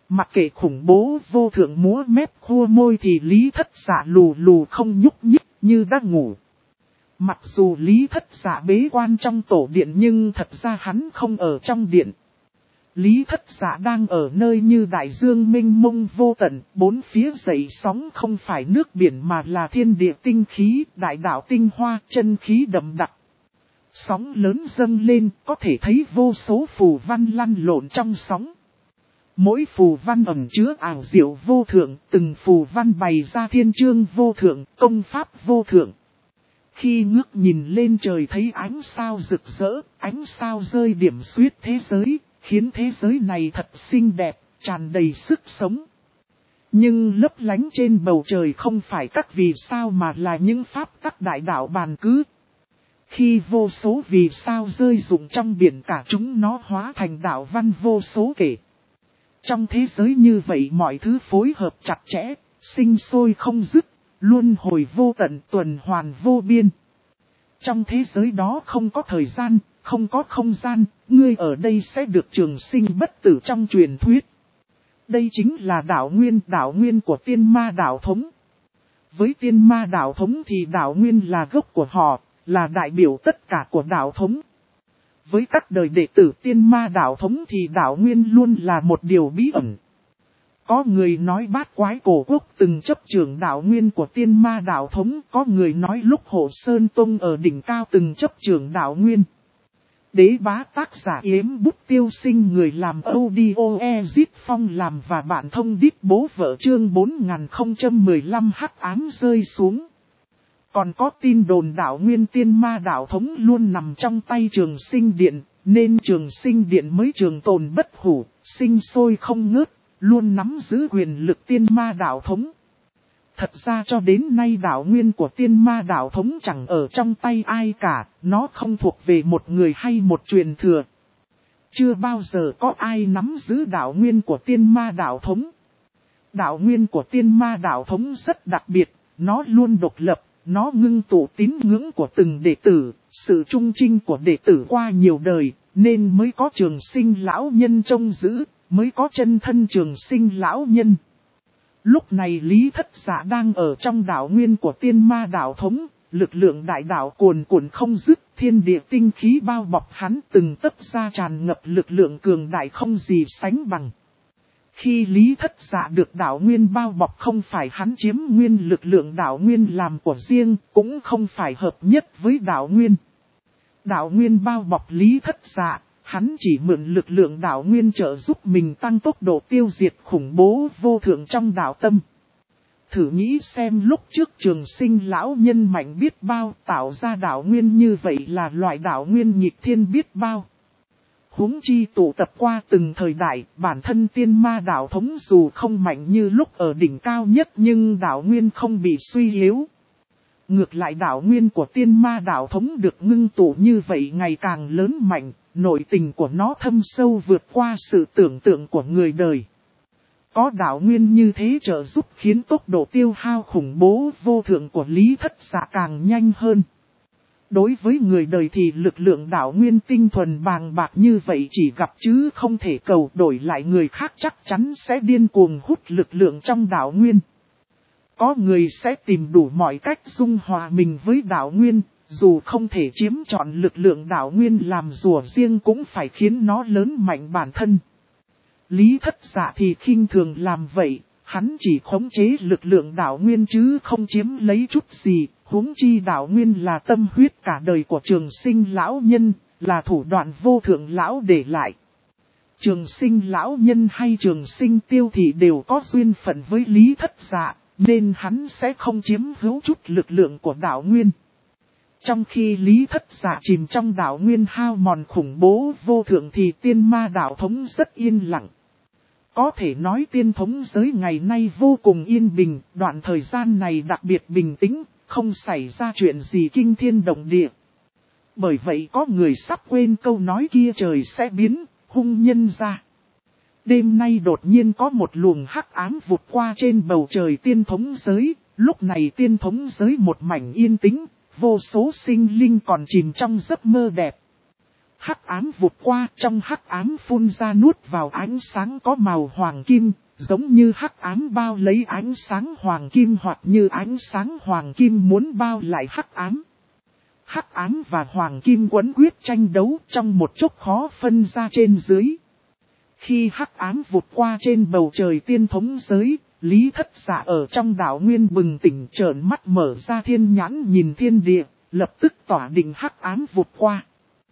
Mặc kệ khủng bố vô thượng múa mép khua môi thì Lý Thất Dạ lù lù không nhúc nhích như đã ngủ. Mặc dù Lý Thất Dạ bế quan trong tổ điện nhưng thật ra hắn không ở trong điện. Lý Thất Dạ đang ở nơi như đại dương mênh mông vô tận, bốn phía dậy sóng không phải nước biển mà là thiên địa tinh khí, đại đạo tinh hoa, chân khí đậm đặc. Sóng lớn dâng lên, có thể thấy vô số phù văn lăn lộn trong sóng. Mỗi phù văn ẩn chứa ảo diệu vô thượng, từng phù văn bày ra thiên chương vô thượng, công pháp vô thượng. Khi ngước nhìn lên trời thấy ánh sao rực rỡ, ánh sao rơi điểm xuyết thế giới, khiến thế giới này thật xinh đẹp, tràn đầy sức sống. Nhưng lấp lánh trên bầu trời không phải các vì sao mà là những pháp tắc đại đạo bàn cứ. Khi vô số vì sao rơi rụng trong biển cả chúng nó hóa thành đạo văn vô số kể. Trong thế giới như vậy mọi thứ phối hợp chặt chẽ, sinh sôi không dứt, luân hồi vô tận tuần hoàn vô biên. Trong thế giới đó không có thời gian, không có không gian, ngươi ở đây sẽ được trường sinh bất tử trong truyền thuyết. Đây chính là đạo nguyên của tiên ma đạo thống. Với tiên ma đạo thống thì đạo nguyên là gốc của họ, là đại biểu tất cả của đạo thống. Với các đời đệ tử tiên ma đạo thống thì đạo nguyên luôn là một điều bí ẩn. Có người nói Bát Quái Cổ Quốc từng chấp trưởng đạo nguyên của tiên ma đạo thống, có người nói lúc Hộ Sơn Tông ở đỉnh cao từng chấp trưởng đạo nguyên. Đế Bá tác giả Yếm Bút Tiêu Sinh, người làm audio Ezit Phong làm và bạn thông đít bố vợ chương 4015 hắc ám rơi xuống. Còn có tin đồn đạo nguyên tiên ma đạo thống luôn nằm trong tay Trường Sinh Điện, nên Trường Sinh Điện mới trường tồn bất hủ, sinh sôi không ngớt, luôn nắm giữ quyền lực tiên ma đạo thống. Thật ra cho đến nay đạo nguyên của tiên ma đạo thống chẳng ở trong tay ai cả, nó không thuộc về một người hay một truyền thừa. Chưa bao giờ có ai nắm giữ đạo nguyên của tiên ma đạo thống. Đạo nguyên của tiên ma đạo thống rất đặc biệt, nó luôn độc lập, nó ngưng tụ tín ngưỡng của từng đệ tử, sự trung trinh của đệ tử qua nhiều đời, nên mới có Trường Sinh lão nhân trông giữ, mới có chân thân Trường Sinh lão nhân. Lúc này Lý Thất Dạ đang ở trong đạo nguyên của tiên ma đạo thống, lực lượng đại đạo cuồn cuộn không dứt, thiên địa tinh khí bao bọc hắn từng tấc ra tràn ngập lực lượng cường đại không gì sánh bằng. Khi Lý Thất Dạ được đạo nguyên bao bọc không phải hắn chiếm nguyên lực lượng đạo nguyên làm của riêng, cũng không phải hợp nhất với đạo nguyên. Đạo nguyên bao bọc Lý Thất Dạ, hắn chỉ mượn lực lượng đạo nguyên trợ giúp mình tăng tốc độ tiêu diệt khủng bố vô thượng trong đạo tâm. Thử nghĩ xem lúc trước Trường Sinh lão nhân mạnh biết bao, tạo ra đạo nguyên như vậy là loại đạo nguyên nghịch thiên biết bao. Huống chi tụ tập qua từng thời đại, bản thân tiên ma đạo thống dù không mạnh như lúc ở đỉnh cao nhất nhưng đạo nguyên không bị suy yếu. Ngược lại đạo nguyên của tiên ma đạo thống được ngưng tụ như vậy ngày càng lớn mạnh, nội tình của nó thâm sâu vượt qua sự tưởng tượng của người đời. Có đạo nguyên như thế trợ giúp khiến tốc độ tiêu hao khủng bố vô thượng của Lý Thất Dạ càng nhanh hơn. Đối với người đời thì lực lượng đạo nguyên tinh thuần bàng bạc như vậy chỉ gặp chứ không thể cầu, đổi lại người khác chắc chắn sẽ điên cuồng hút lực lượng trong đạo nguyên. Có người sẽ tìm đủ mọi cách dung hòa mình với đạo nguyên, dù không thể chiếm trọn lực lượng đạo nguyên làm rùa riêng cũng phải khiến nó lớn mạnh bản thân. Lý Thất Dạ thì khinh thường làm vậy, hắn chỉ khống chế lực lượng đạo nguyên chứ không chiếm lấy chút gì, huống chi đạo nguyên là tâm huyết cả đời của Trường Sinh lão nhân, là thủ đoạn vô thượng lão để lại. Trường Sinh lão nhân hay Trường Sinh Tiêu thì đều có duyên phận với Lý Thất Dạ, nên hắn sẽ không chiếm hữu chút lực lượng của đạo nguyên. Trong khi Lý Thất Dạ chìm trong đạo nguyên hao mòn khủng bố vô thượng thì tiên ma đạo thống rất yên lặng. Có thể nói tiên thống giới ngày nay vô cùng yên bình, đoạn thời gian này đặc biệt bình tĩnh, không xảy ra chuyện gì kinh thiên động địa. Bởi vậy có người sắp quên câu nói kia trời sẽ biến, hung nhân ra. Đêm nay đột nhiên có một luồng hắc ám vụt qua trên bầu trời tiên thống giới, lúc này tiên thống giới một mảnh yên tĩnh, vô số sinh linh còn chìm trong giấc mơ đẹp. Hắc ám vụt qua, trong hắc ám phun ra nuốt vào ánh sáng có màu hoàng kim, giống như hắc ám bao lấy ánh sáng hoàng kim hoặc như ánh sáng hoàng kim muốn bao lại hắc ám. Hắc ám và hoàng kim quấn quyết tranh đấu trong một chốc khó phân ra trên dưới. Khi hắc ám vụt qua trên bầu trời tiên thống giới, Lý Thất Dạ ở trong đạo nguyên bừng tỉnh trợn mắt mở ra thiên nhãn nhìn thiên địa, lập tức tỏa định hắc ám vụt qua.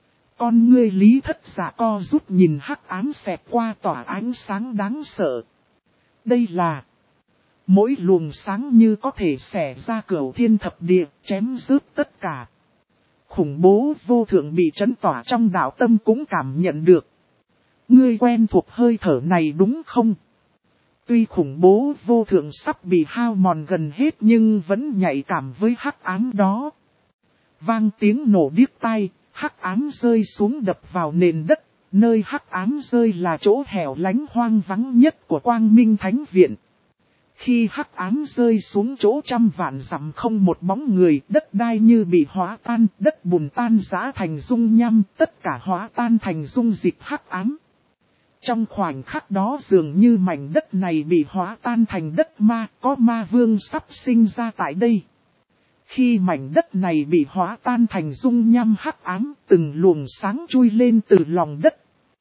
Con ngươi Lý Thất Dạ co rút nhìn hắc ám xẹt qua tỏa ánh sáng đáng sợ. Đây là mỗi luồng sáng như có thể xẻ ra cửu thiên thập địa, chém rớt tất cả. Khủng bố vô thượng bị chấn tỏa trong đạo tâm cũng cảm nhận được. Ngươi quen thuộc hơi thở này đúng không? Tuy khủng bố vô thượng sắp bị hao mòn gần hết nhưng vẫn nhạy cảm với hắc ám đó. Vang tiếng nổ điếc tai, hắc ám rơi xuống đập vào nền đất, nơi hắc ám rơi là chỗ hẻo lánh hoang vắng nhất của Quang Minh Thánh Viện. Khi hắc ám rơi xuống chỗ trăm vạn dặm không một bóng người, đất đai như bị hóa tan, đất bùn tan rã thành dung nham, tất cả hóa tan thành dung dịch hắc ám. Trong khoảnh khắc đó dường như mảnh đất này bị hóa tan thành đất ma, có ma vương sắp sinh ra tại đây. Khi mảnh đất này bị hóa tan thành dung nham hắc ám, từng luồng sáng chui lên từ lòng đất.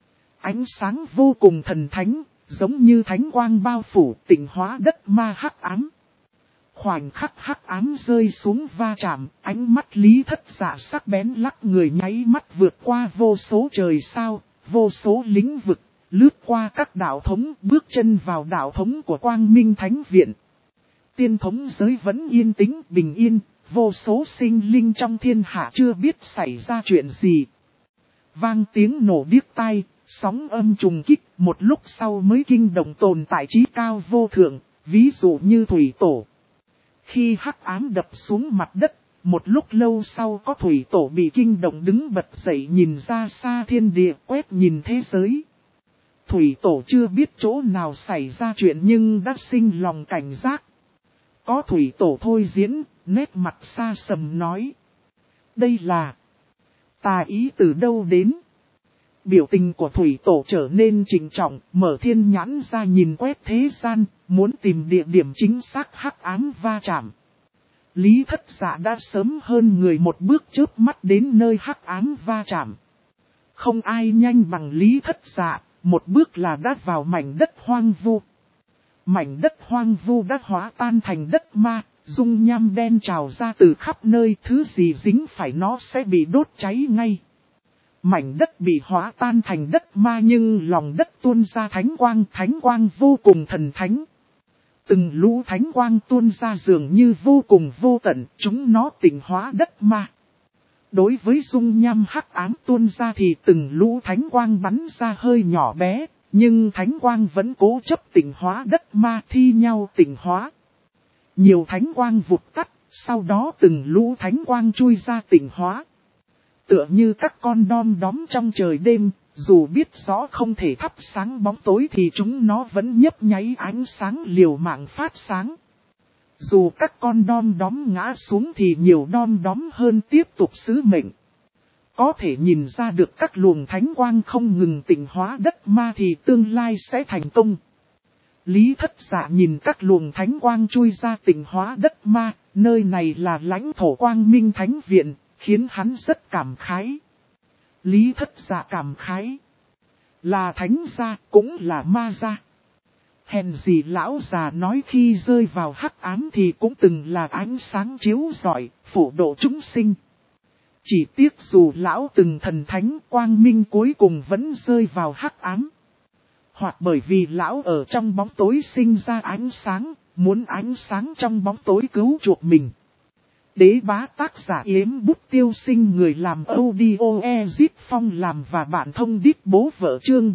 Ánh sáng vô cùng thần thánh, giống như thánh quang bao phủ tịnh hóa đất ma hắc ám. Khoảnh khắc hắc ám rơi xuống va chạm, ánh mắt Lý Thất Dạ sắc bén lắc người nháy mắt vượt qua vô số trời sao, vô số lĩnh vực, lướt qua các đạo thống, bước chân vào đạo thống của Quang Minh Thánh Viện. Tiên thống giới vẫn yên tĩnh bình yên, vô số sinh linh trong thiên hạ chưa biết xảy ra chuyện gì. Vang tiếng nổ điếc tai, sóng âm trùng kích, một lúc sau mới kinh động tồn tại trí cao vô thượng, ví dụ như thủy tổ. Khi hắc ám đập xuống mặt đất, một lúc lâu sau có thủy tổ bị kinh động đứng bật dậy nhìn ra xa thiên địa quét nhìn thế giới. Thủy tổ chưa biết chỗ nào xảy ra chuyện nhưng đã sinh lòng cảnh giác. Có thủy tổ thôi diễn, nét mặt xa sầm nói. Đây là tà ý từ đâu đến? Biểu tình của thủy tổ trở nên trịnh trọng, mở thiên nhãn ra nhìn quét thế gian, muốn tìm địa điểm chính xác hắc ám va chạm. Lý Thất Dạ đã sớm hơn người một bước chớp mắt đến nơi hắc ám va chạm. Không ai nhanh bằng Lý Thất Dạ, một bước là đã vào mảnh đất hoang vu. Mảnh đất hoang vu đã hóa tan thành đất ma, dung nham đen trào ra từ khắp nơi, thứ gì dính phải nó sẽ bị đốt cháy ngay. Mảnh đất bị hóa tan thành đất ma nhưng lòng đất tuôn ra thánh quang vô cùng thần thánh. Từng lũ thánh quang tuôn ra dường như vô cùng vô tận, chúng nó tịnh hóa đất ma. Đối với dung nham hắc ám tuôn ra thì từng lũ thánh quang bắn ra hơi nhỏ bé, nhưng thánh quang vẫn cố chấp tịnh hóa đất ma thi nhau tịnh hóa. Nhiều thánh quang vụt tắt, sau đó từng lũ thánh quang chui ra tịnh hóa. Tựa như các con đom đóm trong trời đêm, dù biết rõ không thể thắp sáng bóng tối thì chúng nó vẫn nhấp nháy ánh sáng liều mạng phát sáng. Dù các con đom đóm ngã xuống thì nhiều đom đóm hơn tiếp tục sứ mệnh. Có thể nhìn ra được các luồng thánh quang không ngừng tịnh hóa đất ma thì tương lai sẽ thành công. Lý Thất Dạ nhìn các luồng thánh quang chui ra tịnh hóa đất ma, nơi này là lãnh thổ Quang Minh Thánh Viện, khiến hắn rất cảm khái. Lý Thất Dạ cảm khái. Là thánh gia, cũng là ma gia. Hèn gì lão già nói khi rơi vào hắc ám thì cũng từng là ánh sáng chiếu rọi, phổ độ chúng sinh. Chỉ tiếc dù lão từng thần thánh, quang minh cuối cùng vẫn rơi vào hắc ám. Hoặc bởi vì lão ở trong bóng tối sinh ra ánh sáng, muốn ánh sáng trong bóng tối cứu chuộc mình. Đế bá tác giả Yếm Bút Tiêu Sinh, người làm audio Ezit Phong làm và bạn thông đít bố vợ, chương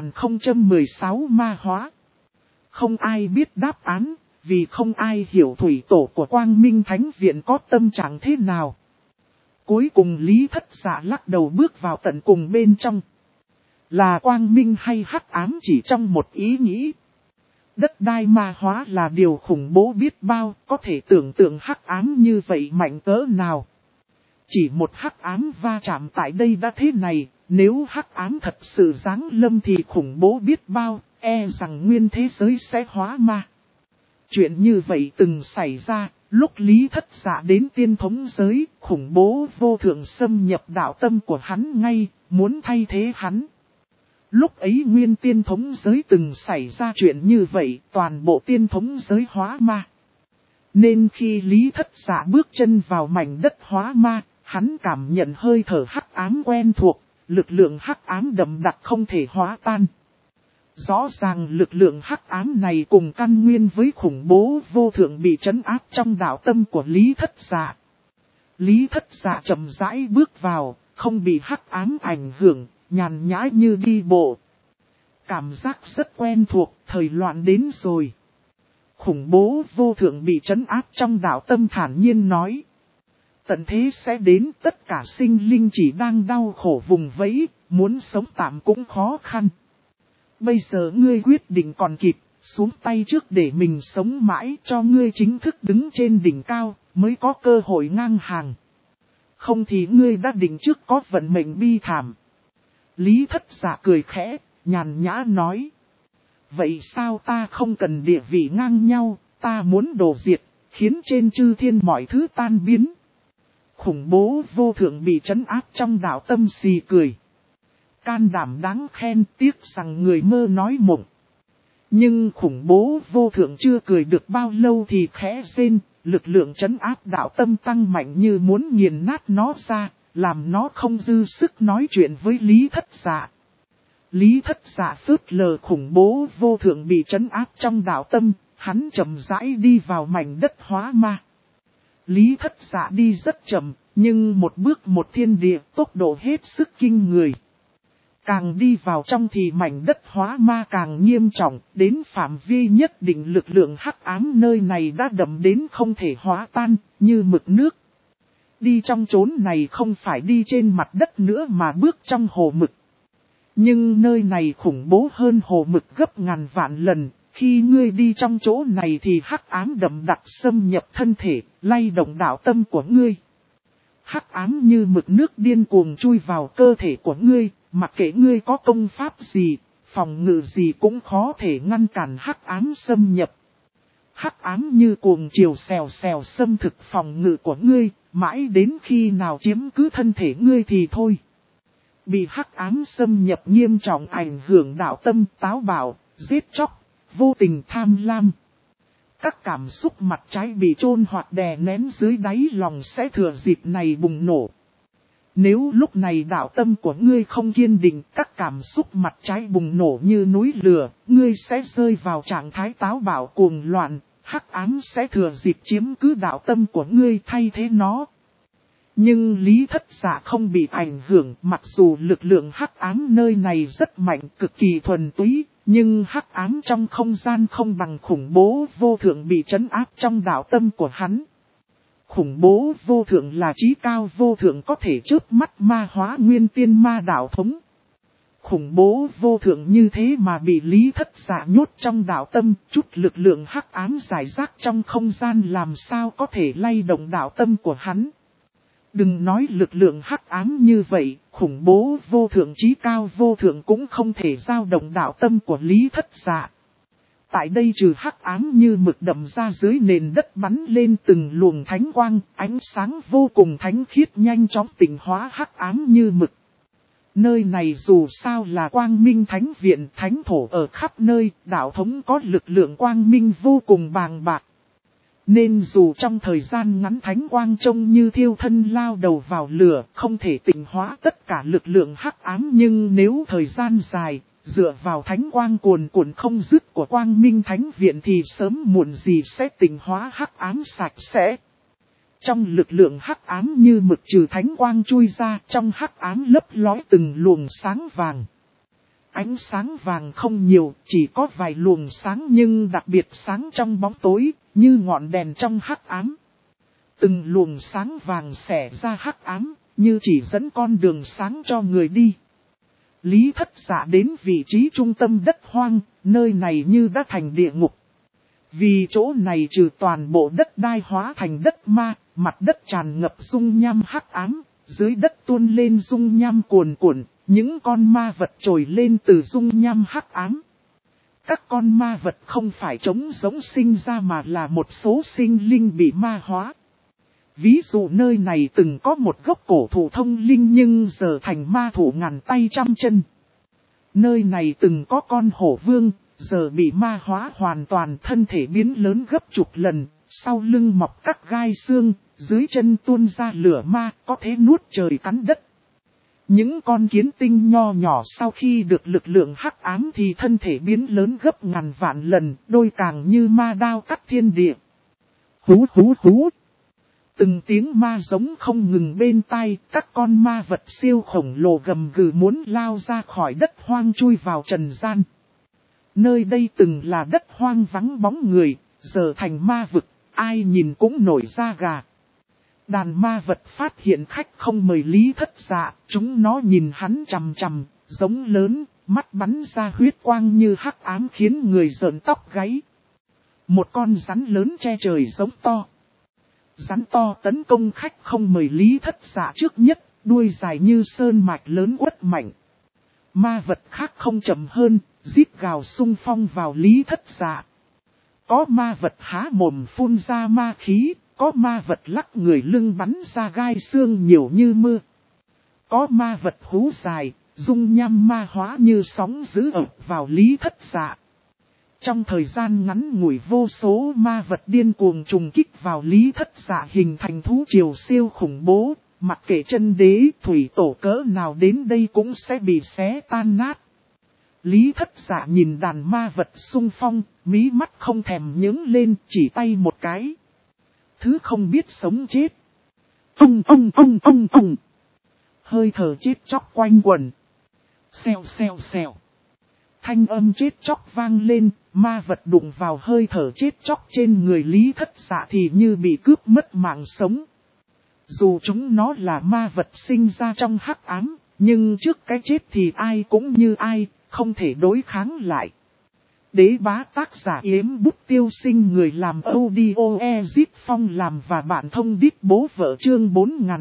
4016 ma hóa. Không ai biết đáp án, vì không ai hiểu thủy tổ của Quang Minh Thánh Viện có tâm trạng thế nào. Cuối cùng Lý Thất Dạ lắc đầu bước vào tận cùng bên trong. Là quang minh hay hắc ám chỉ trong một ý nghĩ. Đất đai ma hóa là điều khủng bố biết bao, có thể tưởng tượng hắc ám như vậy mạnh cỡ nào. Chỉ một hắc ám va chạm tại đây đã thế này, Nếu hắc ám thật sự giáng lâm thì khủng bố biết bao, e rằng nguyên thế giới sẽ hóa ma. Chuyện như vậy từng xảy ra, lúc Lý Thất Dạ đến tiên thống giới, khủng bố vô thượng xâm nhập đạo tâm của hắn ngay, muốn thay thế hắn. Lúc ấy nguyên tiên thống giới từng xảy ra chuyện như vậy, toàn bộ tiên thống giới hóa ma. Nên khi Lý Thất Dạ bước chân vào mảnh đất hóa ma, hắn cảm nhận hơi thở hắc ám quen thuộc, lực lượng hắc ám đậm đặc không thể hóa tan. Rõ ràng lực lượng hắc ám này cùng căn nguyên với khủng bố vô thượng bị trấn áp trong đạo tâm của Lý Thất Dạ. Lý Thất Dạ chậm rãi bước vào, không bị hắc ám ảnh hưởng, nhàn nhã như đi bộ. Cảm giác rất quen thuộc, thời loạn đến rồi. Khủng bố vô thượng bị trấn áp trong đạo tâm thản nhiên nói. Tận thế sẽ đến, tất cả sinh linh chỉ đang đau khổ vùng vẫy, muốn sống tạm cũng khó khăn. Bây giờ ngươi quyết định còn kịp, xuống tay trước để mình sống mãi cho ngươi chính thức đứng trên đỉnh cao, mới có cơ hội ngang hàng. Không thì ngươi đã định trước có vận mệnh bi thảm. Lý Thất Dạ cười khẽ, nhàn nhã nói. Vậy sao ta không cần địa vị ngang nhau, ta muốn đổ diệt, khiến trên chư thiên mọi thứ tan biến. Khủng bố vô thượng bị trấn áp trong đạo tâm xì cười. Can đảm đáng khen, tiếc rằng người mơ nói mộng. Nhưng khủng bố vô thượng chưa cười được bao lâu thì khẽ rên, lực lượng trấn áp đạo tâm tăng mạnh như muốn nghiền nát nó ra, làm nó không dư sức nói chuyện với Lý Thất Dạ. Lý Thất Dạ phớt lờ khủng bố vô thượng bị trấn áp trong đạo tâm, hắn chậm rãi đi vào mảnh đất hóa ma. Lý Thất Dạ đi rất chậm, nhưng một bước một thiên địa, tốc độ hết sức kinh người. Càng đi vào trong thì mảnh đất hóa ma càng nghiêm trọng, đến phạm vi nhất định lực lượng hắc ám nơi này đã đậm đến không thể hóa tan, như mực nước. Đi trong chốn này không phải đi trên mặt đất nữa mà bước trong hồ mực. Nhưng nơi này khủng bố hơn hồ mực gấp ngàn vạn lần, khi ngươi đi trong chỗ này thì hắc ám đậm đặc xâm nhập thân thể, lay động đạo tâm của ngươi. Hắc ám như mực nước điên cuồng chui vào cơ thể của ngươi, mặc kệ ngươi có công pháp gì, phòng ngự gì cũng khó thể ngăn cản hắc ám xâm nhập. Hắc ám như cuồng chiều xèo xèo xâm thực phòng ngự của ngươi, mãi đến khi nào chiếm cứ thân thể ngươi thì thôi. Bị hắc ám xâm nhập nghiêm trọng ảnh hưởng đạo tâm, táo bạo, giết chóc, vô tình tham lam. Các cảm xúc mặt trái bị chôn hoặc đè nén dưới đáy lòng sẽ thừa dịp này bùng nổ. Nếu lúc này đạo tâm của ngươi không kiên định, các cảm xúc mặt trái bùng nổ như núi lửa, ngươi sẽ rơi vào trạng thái táo bạo cuồng loạn, hắc ám sẽ thừa dịp chiếm cứ đạo tâm của ngươi thay thế nó. Nhưng Lý Thất Dạ không bị ảnh hưởng, mặc dù lực lượng hắc ám nơi này rất mạnh, cực kỳ thuần túy, nhưng hắc ám trong không gian không bằng khủng bố vô thượng bị trấn áp trong đạo tâm của hắn. Khủng bố vô thượng là trí cao vô thượng có thể chớp mắt ma hóa nguyên tiên ma đạo thống. Khủng bố vô thượng như thế mà bị Lý Thất Dạ nhốt trong đạo tâm, chút lực lượng hắc ám giải rác trong không gian làm sao có thể lay động đạo tâm của hắn. Đừng nói lực lượng hắc ám như vậy, khủng bố vô thượng trí cao vô thượng cũng không thể dao động đạo tâm của Lý Thất Dạ. Tại đây trừ hắc ám như mực đậm ra dưới nền đất bắn lên từng luồng thánh quang, ánh sáng vô cùng thánh khiết nhanh chóng tịnh hóa hắc ám như mực. Nơi này dù sao là quang minh thánh viện, thánh thổ ở khắp nơi, đạo thống có lực lượng quang minh vô cùng bàng bạc. Nên dù trong thời gian ngắn thánh quang trông như thiêu thân lao đầu vào lửa, không thể tịnh hóa tất cả lực lượng hắc ám, nhưng nếu thời gian dài, dựa vào thánh quang cuồn cuộn không dứt của quang minh thánh viện thì sớm muộn gì sẽ tịnh hóa hắc ám sạch sẽ. Trong lực lượng hắc ám như mực trừ thánh quang chui ra, trong hắc ám lấp lói từng luồng sáng vàng. Ánh sáng vàng không nhiều, chỉ có vài luồng sáng nhưng đặc biệt sáng trong bóng tối, như ngọn đèn trong hắc ám. Từng luồng sáng vàng xẻ ra hắc ám, như chỉ dẫn con đường sáng cho người đi. Lý Thất Dạ đến vị trí trung tâm đất hoang, nơi này như đã thành địa ngục. Vì chỗ này trừ toàn bộ đất đai hóa thành đất ma, mặt đất tràn ngập dung nham hắc ám, dưới đất tuôn lên dung nham cuồn cuộn, Những con ma vật trồi lên từ dung nham hắc ám. Các con ma vật không phải trống giống sinh ra mà là một số sinh linh bị ma hóa. Ví dụ nơi này từng có một gốc cổ thụ thông linh nhưng giờ thành ma thụ ngàn tay trăm chân. Nơi này từng có con hổ vương, giờ bị ma hóa hoàn toàn, thân thể biến lớn gấp chục lần, sau lưng mọc các gai xương, dưới chân tuôn ra lửa ma, có thể nuốt trời cắn đất. Những con kiến tinh nho nhỏ sau khi được lực lượng hắc ám thì thân thể biến lớn gấp ngàn vạn lần, đôi càng như ma đao cắt thiên địa. Hú hú hú. Từng tiếng ma giống không ngừng bên tai, các con ma vật siêu khổng lồ gầm gừ muốn lao ra khỏi đất hoang chui vào trần gian. Nơi đây từng là đất hoang vắng bóng người, giờ thành ma vực, ai nhìn cũng nổi da gà. Đàn ma vật phát hiện khách không mời Lý Thất Dạ, chúng nó nhìn hắn chằm chằm, giống lớn, mắt bắn ra huyết quang như hắc ám khiến người rợn tóc gáy. Một con rắn lớn che trời giống to. Rắn to tấn công khách không mời Lý Thất Dạ trước nhất, đuôi dài như sơn mạch lớn uất mạnh. Ma vật khác không chậm hơn, rít gào xung phong vào Lý Thất Dạ. Có ma vật há mồm phun ra ma khí, có ma vật lắc người lưng bắn ra gai xương nhiều như mưa. Có ma vật hú dài, dung nham ma hóa như sóng dữ ập vào Lý Thất Dạ. Trong thời gian ngắn ngủi vô số ma vật điên cuồng trùng kích vào Lý Thất Dạ hình thành thú triều siêu khủng bố, mặc kệ chân đế thủy tổ cỡ nào đến đây cũng sẽ bị xé tan nát. Lý Thất Dạ nhìn đàn ma vật xung phong, mí mắt không thèm nhướng lên, chỉ tay một cái. Thứ không biết sống chết. Ông. Hơi thở chết chóc quanh quần. Xèo xèo xèo. Thanh âm chết chóc vang lên, ma vật đụng vào hơi thở chết chóc trên người Lý Thất Dạ thì như bị cướp mất mạng sống. Dù chúng nó là ma vật sinh ra trong hắc ám, nhưng trước cái chết thì ai cũng như ai, không thể đối kháng lại. Đế bá tác giả Yếm Bút Tiêu Sinh, người làm audio Ezit Phong làm và bạn thông đít bố vợ, chương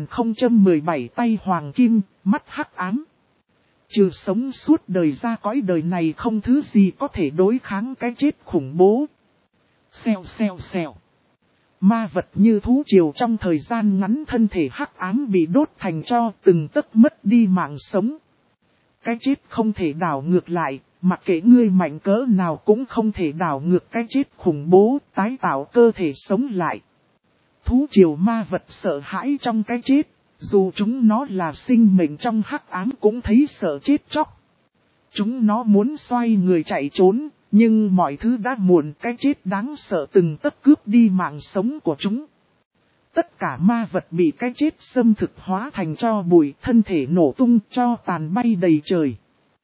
4017 tay hoàng kim, mắt hắc ám. Trừ sống suốt đời ra cõi đời này không thứ gì có thể đối kháng cái chết khủng bố. Xèo xèo xèo. Ma vật như thú triều trong thời gian ngắn thân thể hắc ám bị đốt thành tro, từng tấc mất đi mạng sống. Cái chết không thể đảo ngược lại, mặc kệ ngươi mạnh cỡ nào cũng không thể đảo ngược cái chết khủng bố, tái tạo cơ thể sống lại. Thú triều ma vật sợ hãi trong cái chết, dù chúng nó là sinh mệnh trong hắc ám cũng thấy sợ chết chóc. Chúng nó muốn xoay người chạy trốn, nhưng mọi thứ đã muộn, cái chết đáng sợ từng tấc cướp đi mạng sống của chúng. Tất cả ma vật bị cái chết xâm thực hóa thành tro bụi, thân thể nổ tung, tro tàn bay đầy trời.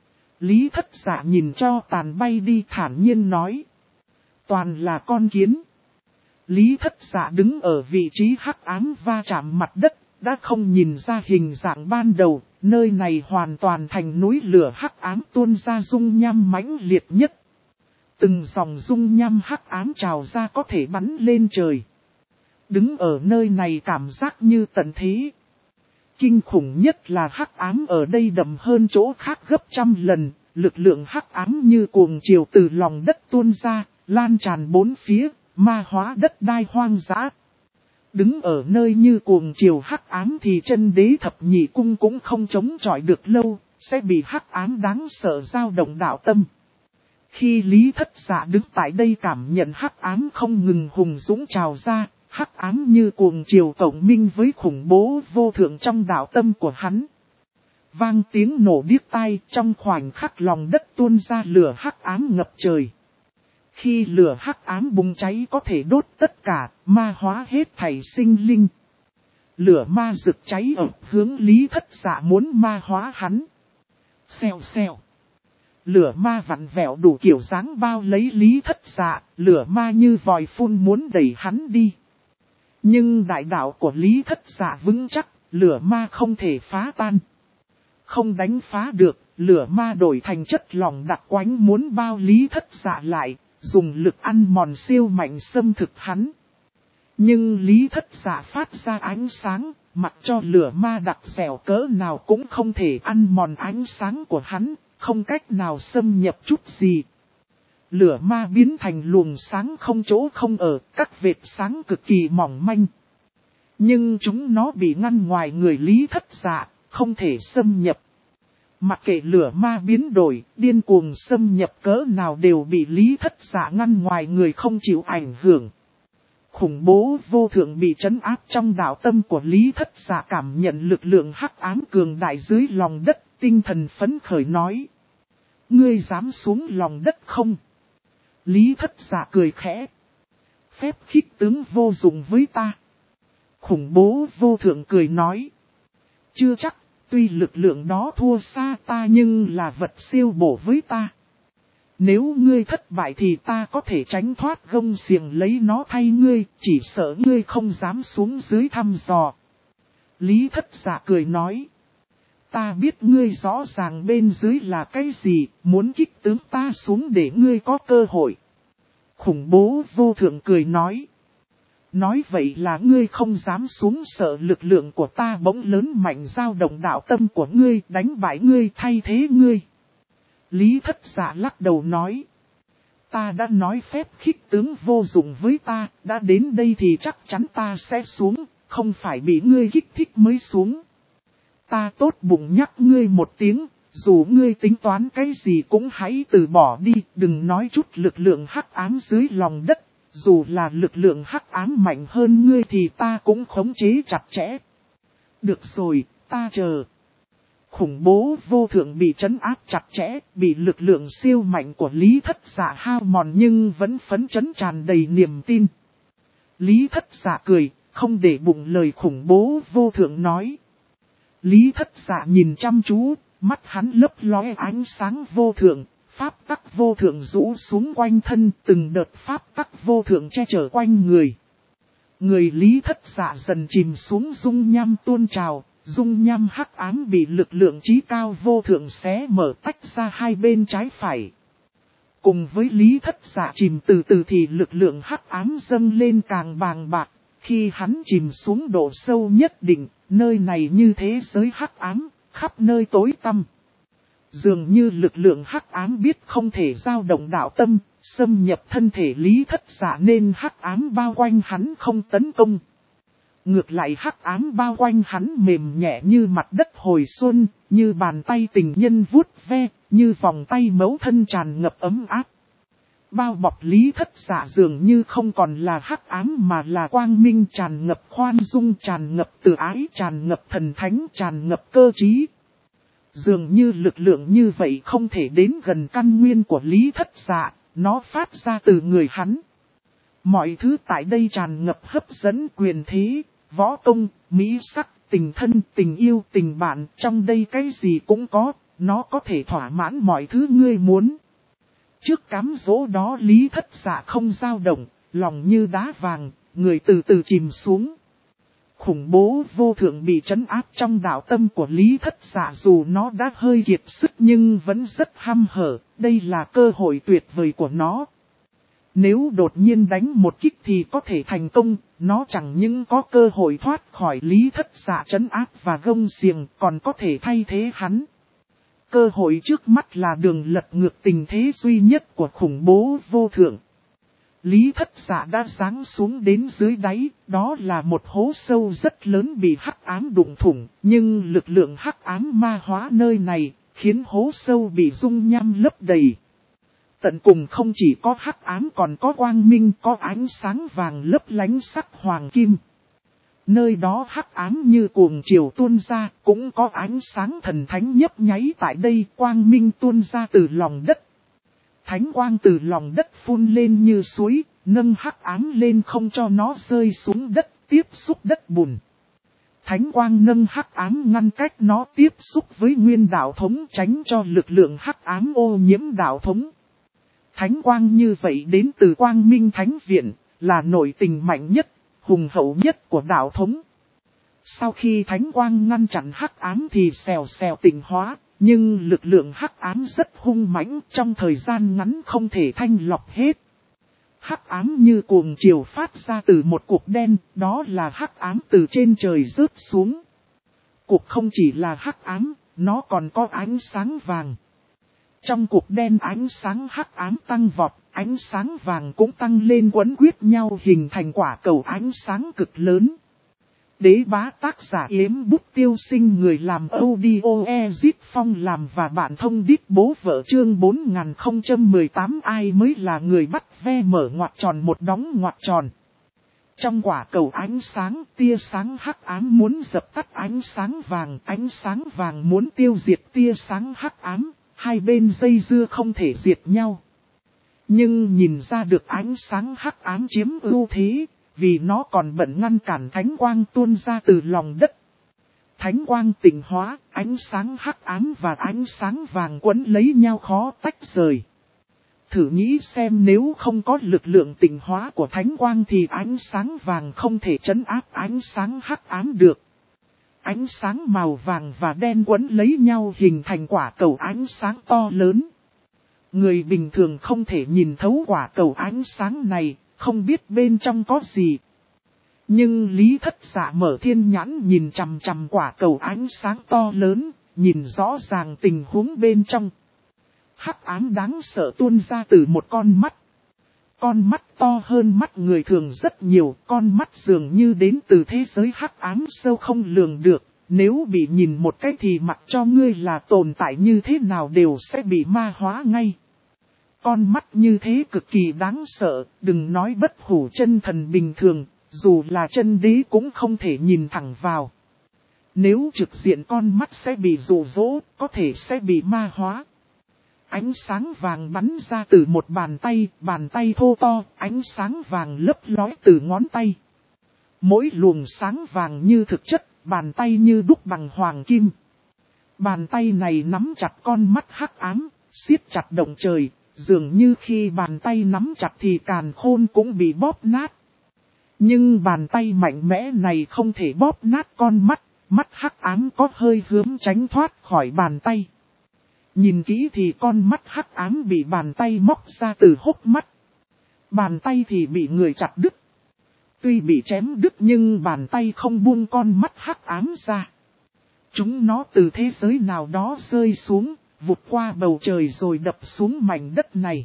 Lý Thất Dạ nhìn tro tàn bay đi thản nhiên nói. Toàn là con kiến. Lý Thất Dạ đứng ở vị trí hắc ám va chạm mặt đất, đã không nhìn ra hình dạng ban đầu, nơi này hoàn toàn thành núi lửa hắc ám tuôn ra dung nham mãnh liệt nhất. Từng dòng dung nham hắc ám trào ra có thể bắn lên trời. Đứng ở nơi này cảm giác như tận thế. Kinh khủng nhất là hắc ám ở đây đậm hơn chỗ khác gấp trăm lần, lực lượng hắc ám như cuồng triều từ lòng đất tuôn ra, lan tràn bốn phía, ma hóa đất đai hoang dã. Đứng ở nơi như cuồng triều hắc ám thì chân đế thập nhị cung cũng không chống chọi được lâu, sẽ bị hắc ám đáng sợ dao động đạo tâm. Khi Lý Thất Dạ đứng tại đây cảm nhận hắc ám không ngừng hùng dũng trào ra, hắc ám như cuồng triều cộng minh với khủng bố vô thượng trong đạo tâm của hắn. Vang tiếng nổ điếc tai, trong khoảnh khắc lòng đất tuôn ra lửa hắc ám ngập trời. Khi lửa hắc ám bùng cháy có thể đốt tất cả, ma hóa hết thảy sinh linh. Lửa ma rực cháy ập hướng Lý Thất Dạ muốn ma hóa hắn. Xèo xèo. Lửa ma vặn vẹo đủ kiểu dáng bao lấy Lý Thất Dạ, lửa ma như vòi phun muốn đẩy hắn đi. Nhưng đại đạo của Lý Thất Dạ vững chắc, lửa ma không thể phá tan. Không đánh phá được, lửa ma đổi thành chất lỏng đặc quánh muốn bao Lý Thất Dạ lại, dùng lực ăn mòn siêu mạnh xâm thực hắn. Nhưng Lý Thất Dạ phát ra ánh sáng, Mặc cho lửa ma đặc dẻo cỡ nào cũng không thể ăn mòn ánh sáng của hắn, không cách nào xâm nhập chút gì. Lửa ma biến thành luồng sáng không chỗ không ở, các vệt sáng cực kỳ mỏng manh. Nhưng chúng nó bị ngăn ngoài người Lý Thất Dạ, không thể xâm nhập. Mặc kệ lửa ma biến đổi, điên cuồng xâm nhập cỡ nào đều bị Lý Thất Dạ ngăn ngoài người không chịu ảnh hưởng. Khủng bố vô thượng bị trấn áp trong đạo tâm của Lý Thất Dạ, cảm nhận lực lượng hắc ám cường đại dưới lòng đất, tinh thần phấn khởi nói. Ngươi dám xuống lòng đất không? Lý Thất Dạ cười khẽ. Phép khích tướng vô dụng với ta. Khủng bố vô thượng cười nói. Chưa chắc, tuy lực lượng đó thua xa ta nhưng là vật siêu bổ với ta. Nếu ngươi thất bại thì ta có thể tránh thoát gông xiềng lấy nó thay ngươi, chỉ sợ ngươi không dám xuống dưới thăm dò. Lý Thất Dạ cười nói. Ta biết ngươi rõ ràng bên dưới là cái gì, muốn kích tướng ta xuống để ngươi có cơ hội. Khủng bố vô thượng cười nói. Nói vậy là ngươi không dám xuống, sợ lực lượng của ta bỗng lớn mạnh dao động đạo tâm của ngươi, đánh bại ngươi, thay thế ngươi. Lý Thất Dạ lắc đầu nói. Ta đã nói phép khích tướng vô dụng với ta, đã đến đây thì chắc chắn ta sẽ xuống, không phải bị ngươi kích thích mới xuống. Ta tốt bụng nhắc ngươi một tiếng, dù ngươi tính toán cái gì cũng hãy từ bỏ đi, đừng nói chút lực lượng hắc ám dưới lòng đất. Dù là lực lượng hắc ám mạnh hơn ngươi thì ta cũng khống chế chặt chẽ. Được rồi, ta chờ. Khủng bố vô thượng bị trấn áp chặt chẽ, bị lực lượng siêu mạnh của Lý Thất Dạ hao mòn nhưng vẫn phấn chấn tràn đầy niềm tin. Lý Thất Dạ cười, không để bụng lời khủng bố vô thượng nói. Lý Thất Dạ nhìn chăm chú, mắt hắn lấp lóe ánh sáng vô thượng. Pháp tắc vô thượng rũ xuống quanh thân, từng đợt pháp tắc vô thượng che chở quanh người. Người Lý Thất Dạ dần chìm xuống dung nham tuôn trào, dung nham hắc ám bị lực lượng chí cao vô thượng xé mở tách ra hai bên trái phải. Cùng với Lý Thất Dạ chìm từ từ thì lực lượng hắc ám dâng lên càng bàng bạc, khi hắn chìm xuống độ sâu nhất định, nơi này như thế giới hắc ám, khắp nơi tối tăm. Dường như lực lượng hắc ám biết không thể dao động đạo tâm, xâm nhập thân thể Lý Thất Dạ nên hắc ám bao quanh hắn không tấn công. Ngược lại hắc ám bao quanh hắn mềm nhẹ như mặt đất hồi xuân, như bàn tay tình nhân vuốt ve, như vòng tay mẫu thân tràn ngập ấm áp. Bao bọc Lý Thất Dạ dường như không còn là hắc ám mà là quang minh tràn ngập khoan dung, tràn ngập từ ái, tràn ngập thần thánh, tràn ngập cơ trí. Dường như lực lượng như vậy không thể đến gần căn nguyên của Lý Thất Dạ, nó phát ra từ người hắn. Mọi thứ tại đây tràn ngập hấp dẫn, quyền thế, võ công, mỹ sắc, tình thân, tình yêu, tình bạn, trong đây cái gì cũng có, nó có thể thỏa mãn mọi thứ ngươi muốn. Trước cám dỗ đó Lý Thất Dạ không dao động, lòng như đá vàng, người từ từ chìm xuống. Khủng bố vô thượng bị trấn áp trong đạo tâm của Lý Thất Dạ, dù nó đã hơi kiệt sức nhưng vẫn rất hăm hở, đây là cơ hội tuyệt vời của nó. Nếu đột nhiên đánh một kích thì có thể thành công, nó chẳng những có cơ hội thoát khỏi Lý Thất Dạ trấn áp và gông xiềng, còn có thể thay thế hắn. Cơ hội trước mắt là đường lật ngược tình thế duy nhất của khủng bố vô thượng. Lý Thất Dạ đã giáng xuống đến dưới đáy, đó là một hố sâu rất lớn bị hắc ám đụng thủng, nhưng lực lượng hắc ám ma hóa nơi này, khiến hố sâu bị dung nham lấp đầy. Tận cùng không chỉ có hắc ám còn có quang minh, có ánh sáng vàng lấp lánh sắc hoàng kim. Nơi đó hắc ám như cuồng chiều tuôn ra, cũng có ánh sáng thần thánh nhấp nháy tại đây, quang minh tuôn ra từ lòng đất. Thánh quang từ lòng đất phun lên như suối, nâng hắc ám lên không cho nó rơi xuống đất, tiếp xúc đất bùn. Thánh quang nâng hắc ám ngăn cách nó tiếp xúc với nguyên đạo thống, tránh cho lực lượng hắc ám ô nhiễm đạo thống. Thánh quang như vậy đến từ Quang Minh Thánh Viện, là nội tình mạnh nhất, hùng hậu nhất của đạo thống. Sau khi thánh quang ngăn chặn hắc ám thì xèo xèo tịnh hóa, nhưng lực lượng hắc ám rất hung mãnh, trong thời gian ngắn không thể thanh lọc hết. Hắc ám như cuồng chiều phát ra từ một cục đen, đó là hắc ám từ trên trời rớt xuống. Cục không chỉ là hắc ám, nó còn có ánh sáng vàng. Trong cục đen ánh sáng hắc ám tăng vọt, ánh sáng vàng cũng tăng lên quấn quýt nhau hình thành quả cầu ánh sáng cực lớn. Đế bá tác giả Yếm Bút Tiêu Sinh, người làm audio Ezit Phong làm và bạn thông đít bố vợ, chương 4018. Ai mới là người bắt ve mở ngoặc tròn một đóng ngoặc tròn. Trong quả cầu ánh sáng, tia sáng hắc ám muốn dập tắt ánh sáng vàng muốn tiêu diệt tia sáng hắc ám, hai bên dây dưa không thể diệt nhau. Nhưng nhìn ra được ánh sáng hắc ám chiếm ưu thế, vì nó còn bận ngăn cản thánh quang tuôn ra từ lòng đất. Thánh quang tịnh hóa, ánh sáng hắc ám và ánh sáng vàng quấn lấy nhau khó tách rời. Thử nghĩ xem, nếu không có lực lượng tịnh hóa của thánh quang thì ánh sáng vàng không thể trấn áp ánh sáng hắc ám được. Ánh sáng màu vàng và đen quấn lấy nhau hình thành quả cầu ánh sáng to lớn. Người bình thường không thể nhìn thấu quả cầu ánh sáng này, không biết bên trong có gì. Nhưng Lý Thất Dạ mở thiên nhãn nhìn chằm chằm quả cầu ánh sáng to lớn, nhìn rõ ràng tình huống bên trong. Hắc ám đáng sợ tuôn ra từ một con mắt. Con mắt to hơn mắt người thường rất nhiều, con mắt dường như đến từ thế giới hắc ám sâu không lường được. Nếu bị nhìn một cái thì mặc cho ngươi là tồn tại như thế nào đều sẽ bị ma hóa ngay. Con mắt như thế cực kỳ đáng sợ, đừng nói bất hủ chân thần bình thường, dù là chân đế cũng không thể nhìn thẳng vào. Nếu trực diện con mắt sẽ bị dụ dỗ, có thể sẽ bị ma hóa. Ánh sáng vàng bắn ra từ một bàn tay thô to, ánh sáng vàng lấp lóe từ ngón tay. Mỗi luồng sáng vàng như thực chất, bàn tay như đúc bằng hoàng kim. Bàn tay này nắm chặt con mắt hắc ám, siết chặt động trời, dường như khi bàn tay nắm chặt thì càn khôn cũng bị bóp nát. Nhưng bàn tay mạnh mẽ này không thể bóp nát con mắt, mắt hắc ám có hơi hướng tránh thoát khỏi bàn tay. Nhìn kỹ thì con mắt hắc ám bị bàn tay móc ra từ hốc mắt. Bàn tay thì bị người chặt đứt. Tuy bị chém đứt nhưng bàn tay không buông con mắt hắc ám ra. Chúng nó từ thế giới nào đó rơi xuống, vụt qua bầu trời rồi đập xuống mảnh đất này.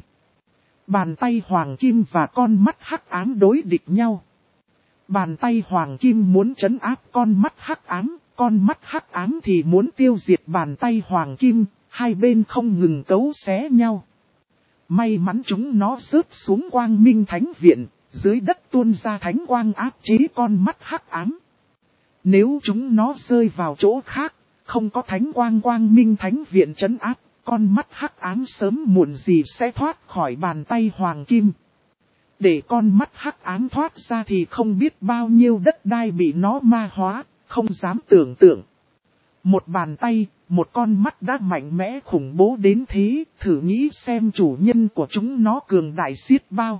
Bàn tay hoàng kim và con mắt hắc ám đối địch nhau. Bàn tay hoàng kim muốn trấn áp con mắt hắc ám thì muốn tiêu diệt bàn tay hoàng kim, hai bên không ngừng cấu xé nhau. May mắn chúng nó rớt xuống Quang Minh Thánh Viện, dưới đất tuôn ra thánh quang áp chế con mắt hắc ám. Nếu chúng nó rơi vào chỗ khác, không có thánh quang Quang Minh Thánh Viện trấn áp, con mắt hắc ám sớm muộn gì sẽ thoát khỏi bàn tay hoàng kim. Để con mắt hắc ám thoát ra thì không biết bao nhiêu đất đai bị nó ma hóa, không dám tưởng tượng. Một bàn tay, một con mắt đã mạnh mẽ khủng bố đến thế, thử nghĩ xem chủ nhân của chúng nó cường đại xiết bao.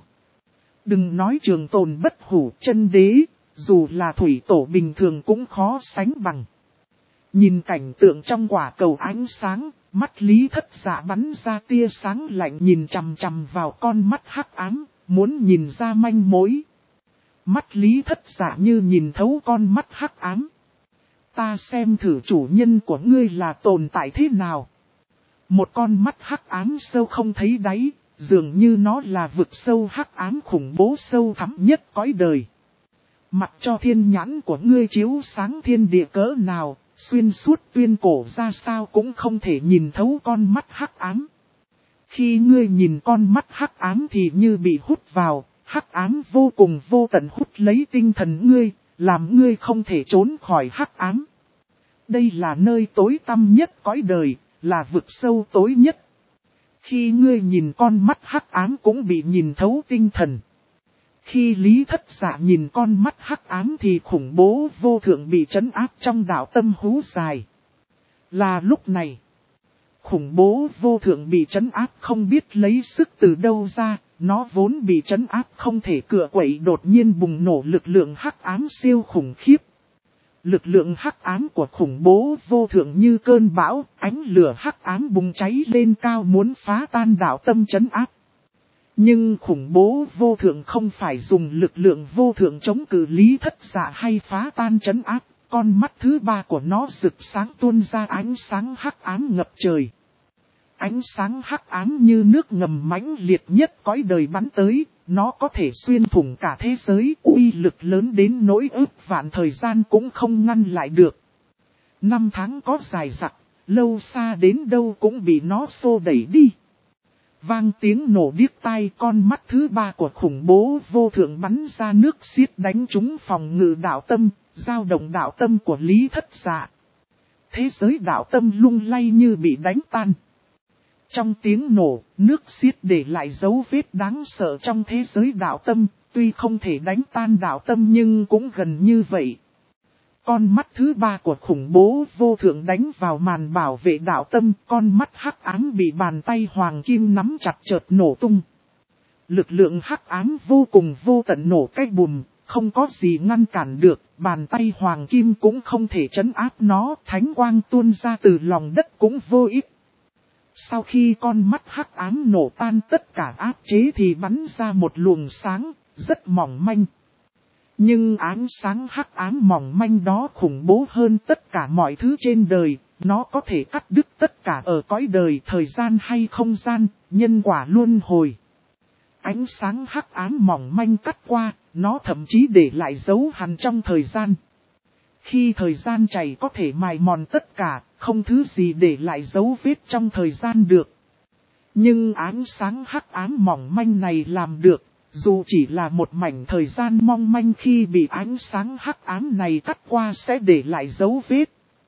Đừng nói trường tồn bất hủ chân đế, dù là thủy tổ bình thường cũng khó sánh bằng. Nhìn cảnh tượng trong quả cầu ánh sáng, mắt Lý Thất Dạ bắn ra tia sáng lạnh nhìn chằm chằm vào con mắt hắc ám, muốn nhìn ra manh mối. Mắt Lý Thất Dạ như nhìn thấu con mắt hắc ám. Ta xem thử chủ nhân của ngươi là tồn tại thế nào. Một con mắt hắc ám sâu không thấy đáy, dường như nó là vực sâu hắc ám khủng bố sâu thẳm nhất cõi đời. Mặc cho thiên nhãn của ngươi chiếu sáng thiên địa cỡ nào, xuyên suốt tuyên cổ ra sao cũng không thể nhìn thấu con mắt hắc ám. Khi ngươi nhìn con mắt hắc ám thì như bị hút vào, hắc ám vô cùng vô tận hút lấy tinh thần ngươi, làm ngươi không thể trốn khỏi hắc ám. Đây là nơi tối tăm nhất cõi đời, là vực sâu tối nhất. Khi ngươi nhìn con mắt hắc ám cũng bị nhìn thấu tinh thần. Khi Lý Thất Dạ nhìn con mắt hắc ám thì khủng bố vô thượng bị trấn áp trong đạo tâm hú dài. Là lúc này, khủng bố vô thượng bị trấn áp không biết lấy sức từ đâu ra, nó vốn bị trấn áp không thể cựa quậy đột nhiên bùng nổ lực lượng hắc ám siêu khủng khiếp. Lực lượng hắc ám của khủng bố vô thượng như cơn bão, ánh lửa hắc ám bùng cháy lên cao muốn phá tan đạo tâm trấn áp. Nhưng khủng bố vô thượng không phải dùng lực lượng vô thượng chống cự Lý Thất Dạ hay phá tan trấn áp, con mắt thứ ba của nó rực sáng tuôn ra ánh sáng hắc ám ngập trời. Ánh sáng hắc ám như nước ngầm mãnh liệt nhất cõi đời bắn tới, nó có thể xuyên thủng cả thế giới, uy lực lớn đến nỗi ức vạn thời gian cũng không ngăn lại được. 5 tháng có dài dặc, lâu xa đến đâu cũng bị nó xô đẩy đi. Vang tiếng nổ điếc tai, con mắt thứ ba của khủng bố vô thượng bắn ra nước xiết đánh trúng phòng ngự đạo tâm, dao động đạo tâm của Lý Thất Dạ. Thế giới đạo tâm lung lay như bị đánh tan. Trong tiếng nổ, nước xiết để lại dấu vết đáng sợ trong thế giới đạo tâm, tuy không thể đánh tan đạo tâm nhưng cũng gần như vậy. Con mắt thứ ba của khủng bố vô thượng đánh vào màn bảo vệ đạo tâm, con mắt hắc ám bị bàn tay hoàng kim nắm chặt chợt nổ tung. Lực lượng hắc ám vô cùng vô tận nổ cái bùm, không có gì ngăn cản được, bàn tay hoàng kim cũng không thể trấn áp nó, thánh quang tuôn ra từ lòng đất cũng vô ích. Sau khi con mắt hắc ám nổ tan tất cả áp chế thì bắn ra một luồng sáng, rất mỏng manh. Nhưng ánh sáng hắc ám mỏng manh đó khủng bố hơn tất cả mọi thứ trên đời, nó có thể cắt đứt tất cả ở cõi đời, thời gian hay không gian, nhân quả luân hồi. Ánh sáng hắc ám mỏng manh cắt qua, nó thậm chí để lại dấu hằn trong thời gian. Khi thời gian chảy có thể mài mòn tất cả, không thứ gì để lại dấu vết trong thời gian được. Nhưng ánh sáng hắc ám mỏng manh này làm được, dù chỉ là một mảnh thời gian mong manh khi bị ánh sáng hắc ám này cắt qua sẽ để lại dấu vết.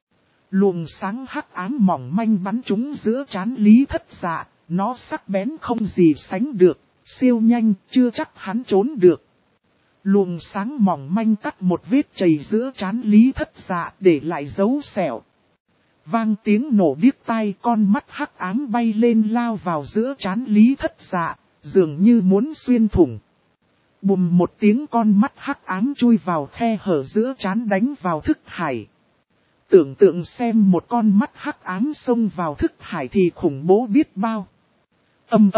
Luồng sáng hắc ám mỏng manh bắn trúng giữa trán Lý Thất Dạ, nó sắc bén không gì sánh được, siêu nhanh, chưa chắc hắn trốn được. Luồng sáng mỏng manh cắt một vết chày giữa trán Lý Thất Dạ để lại dấu sẹo. Vang tiếng nổ điếc tai, con mắt hắc ám bay lên lao vào giữa trán Lý Thất Dạ, dường như muốn xuyên thủng. Bùm một tiếng, con mắt hắc ám chui vào khe hở giữa trán đánh vào thức hải. Tưởng tượng xem một con mắt hắc ám xông vào thức hải thì khủng bố biết bao. Ầm.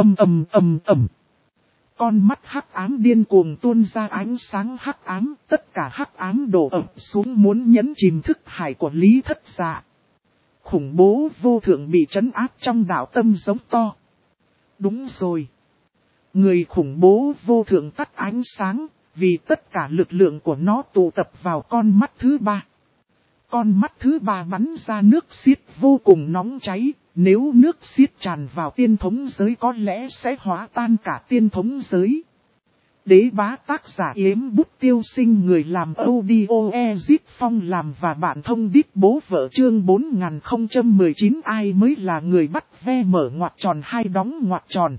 Con mắt hắc ám điên cuồng tuôn ra ánh sáng hắc ám, tất cả hắc ám đổ ập xuống muốn nhấn chìm thức hải của Lý Thất Dạ. Khủng bố vô thượng bị trấn áp trong đạo tâm giống to. Đúng rồi. Người khủng bố vô thượng tắt ánh sáng, vì tất cả lực lượng của nó tụ tập vào con mắt thứ ba. Con mắt thứ ba bắn ra nước xiết vô cùng nóng cháy, nếu nước xiết tràn vào tiên thống giới có lẽ sẽ hóa tan cả tiên thống giới. Đế bá tác giả Yếm Bút Tiêu Sinh, người làm audio Ezit Phong làm và bạn thông đít bố vợ, chương 4019. Ai mới là người bắt ve mở ngoặc tròn hay đóng ngoặc tròn.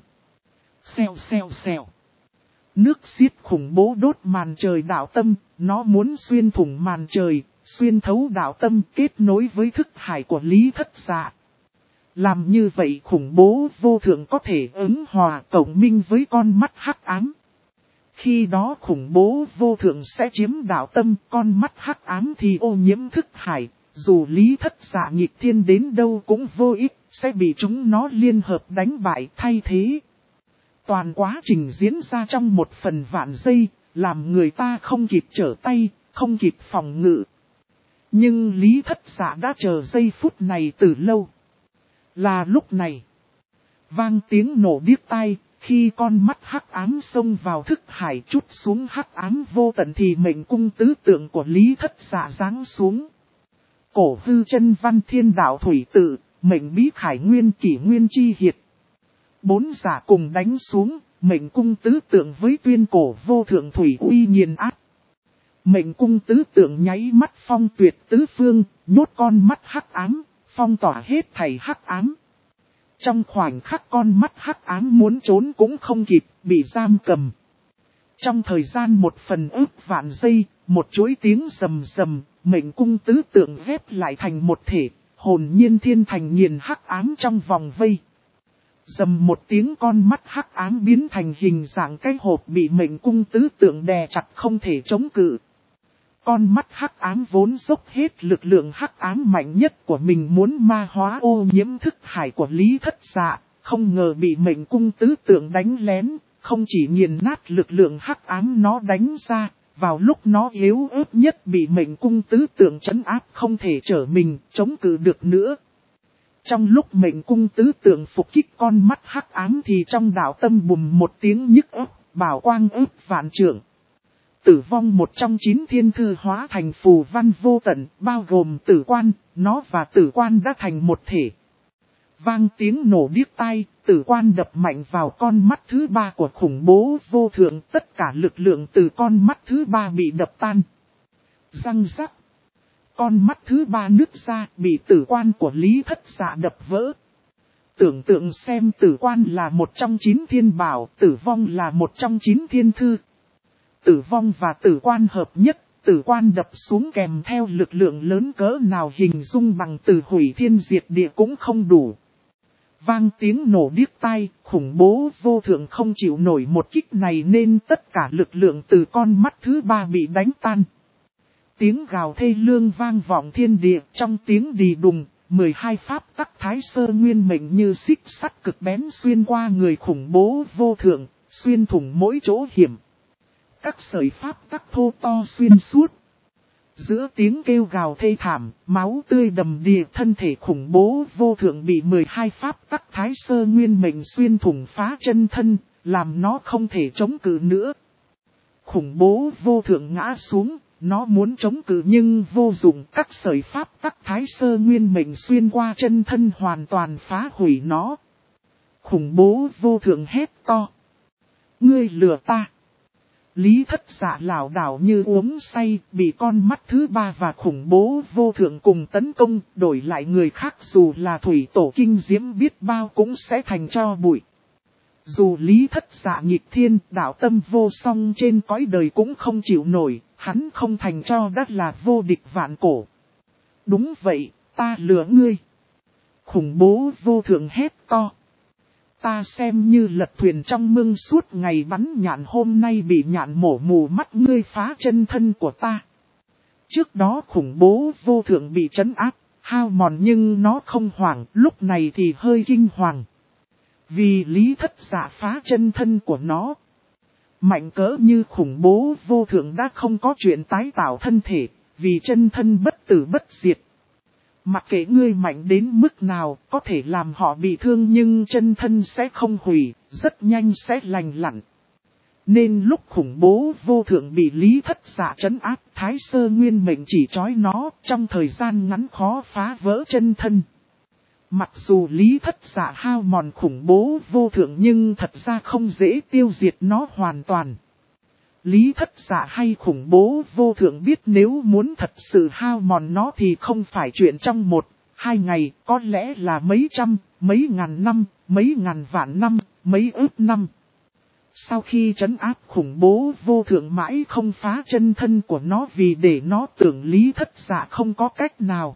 Xèo. Nước xiết khủng bố đốt màn trời đạo tâm, nó muốn xuyên thủng màn trời, xuyên thấu đạo tâm, kết nối với thức hải của Lý Thất Dạ. Làm như vậy khủng bố vô thượng có thể ứng hòa cộng minh với con mắt hắc ám. Khi đó khủng bố vô thượng sẽ chiếm đạo tâm, con mắt hắc ám thì ô nhiễm thức hải, dù Lý Thất Dạ nghịch thiên đến đâu cũng vô ích, sẽ bị chúng nó liên hợp đánh bại thay thế. Toàn quá trình diễn ra trong 1/1000 giây, làm người ta không kịp trở tay, không kịp phòng ngự. Nhưng Lý Thất Dạ đã chờ giây phút này từ lâu. Là lúc này, vang tiếng nổ điếc tai, khi con mắt hắc ám xông vào thức hải chút xuống hắc ám vô tận thì mệnh cung tứ tượng của Lý Thất Dạ giáng xuống. Cổ hư chân văn thiên đạo thủy tự, mệnh bí khải nguyên kỷ nguyên chi hiệt. 4 giả cùng đánh xuống, mệnh cung tứ tượng với tuyên cổ vô thượng thủy uy nghiền áp. Mệnh cung tứ tượng nháy mắt phong tuyệt tứ phương, nhốt con mắt hắc ám, phong tỏa hết thảy hắc ám. Trong khoảnh khắc con mắt hắc ám muốn trốn cũng không kịp, bị giam cầm. Trong thời gian 1/1000 giây, một chuỗi tiếng rầm rầm, mệnh cung tứ tượng ghép lại thành một thể, hồn nhiên thiên thành nghiền hắc ám trong vòng vây. Rầm một tiếng, con mắt hắc ám biến thành hình dạng cái hộp bị mệnh cung tứ tượng đè chặt không thể chống cự. Con mắt hắc ám vốn dốc hết lực lượng hắc ám mạnh nhất của mình muốn ma hóa ô nhiễm thức hải của Lý Thất Dạ, không ngờ bị mệnh cung tứ tượng đánh lén, không chỉ nghiền nát lực lượng hắc ám nó đánh ra, vào lúc nó yếu ớt nhất bị mệnh cung tứ tượng trấn áp không thể trở mình, chống cự được nữa. Trong lúc mệnh cung tứ tượng phục kích con mắt hắc ám thì trong đạo tâm bùm một tiếng nhức ấp, bảo quang ấp vạn trượng. Tử vong một trong 9 thiên thư hóa thành phù văn vô tận, bao gồm tử quan, nó và tử quan đã thành một thể. Vang tiếng nổ điếc tai, tử quan đập mạnh vào con mắt thứ 3 của khủng bố vô thượng, tất cả lực lượng từ con mắt thứ 3 bị đập tan. Răng rắc. Con mắt thứ 3 nứt ra, bị tử quan của Lý Thất Dạ đập vỡ. Tưởng tượng xem tử quan là một trong 9 thiên bảo, tử vong là một trong 9 thiên thư. Tử vong và tử quan hợp nhất, tử quan đập xuống kèm theo lực lượng lớn cỡ nào hình dung bằng từ hủy thiên diệt địa cũng không đủ. Vang tiếng nổ điếc tai, khủng bố vô thượng không chịu nổi một kích này nên tất cả lực lượng từ con mắt thứ 3 bị đánh tan. Tiếng gào thê lương vang vọng thiên địa, trong tiếng đì đùng, 12 pháp tắc thái sơ nguyên mệnh như xích sắt cực bén xuyên qua người khủng bố vô thượng, xuyên thủng mỗi chỗ hiểm. Các sợi pháp tắc thô to xuyên suốt. Giữa tiếng kêu gào thê thảm, máu tươi đầm đìa, thân thể khủng bố vô thượng bị 12 pháp tắc thái sơ nguyên mệnh xuyên thủng phá chân thân, làm nó không thể chống cự nữa. Khủng bố vô thượng ngã xuống, nó muốn chống cự nhưng vô dụng, các sợi pháp tắc thái sơ nguyên mệnh xuyên qua chân thân hoàn toàn phá hủy nó. Khủng bố vô thượng hét to. Ngươi lừa ta. Lý Thất Dạ lảo đảo như uống say, bị con mắt thứ 3 và khủng bố vô thượng cùng tấn công, đổi lại người khác dù là thủy tổ kinh diễm biết bao cũng sẽ thành tro bụi. Dù Lý Thất Dạ nghịch thiên, đạo tâm vô song trên cõi đời cũng không chịu nổi, hắn không thành tro đã là vô địch vạn cổ. Đúng vậy, ta lừa ngươi. Khủng bố vô thượng hét to. Ta xem như lật thuyền trong mương suốt ngày bắn nhạn, hôm nay bị nhạn mổ mù mắt, ngươi phá chân thân của ta. Trước đó khủng bố vô thượng bị trấn áp, hao mòn nhưng nó không hoảng, lúc này thì hơi kinh hoàng. Vì Lý Thất Dạ phá chân thân của nó. Mạnh cỡ như khủng bố vô thượng đã không có chuyện tái tạo thân thể, vì chân thân bất tử bất diệt. Mặc kệ ngươi mạnh đến mức nào, có thể làm họ bị thương nhưng chân thân sẽ không hủy, rất nhanh sẽ lành lặn. Nên lúc khủng bố vô thượng bị Lý Thất Dạ trấn áp, thái sơ nguyên mệnh chỉ trói nó, trong thời gian ngắn khó phá vỡ chân thân. Mặc dù Lý Thất Dạ hao mòn khủng bố vô thượng nhưng thật ra không dễ tiêu diệt nó hoàn toàn. Lý Thất Dạ hay khủng bố vô thượng biết nếu muốn thật sự hao mòn nó thì không phải chuyện trong 1-2 ngày, có lẽ là mấy trăm, mấy ngàn năm, mấy ngàn vạn năm, mấy ức năm. Sau khi trấn áp khủng bố vô thượng mãi không phá chân thân của nó vì để nó tưởng Lý Thất Dạ không có cách nào.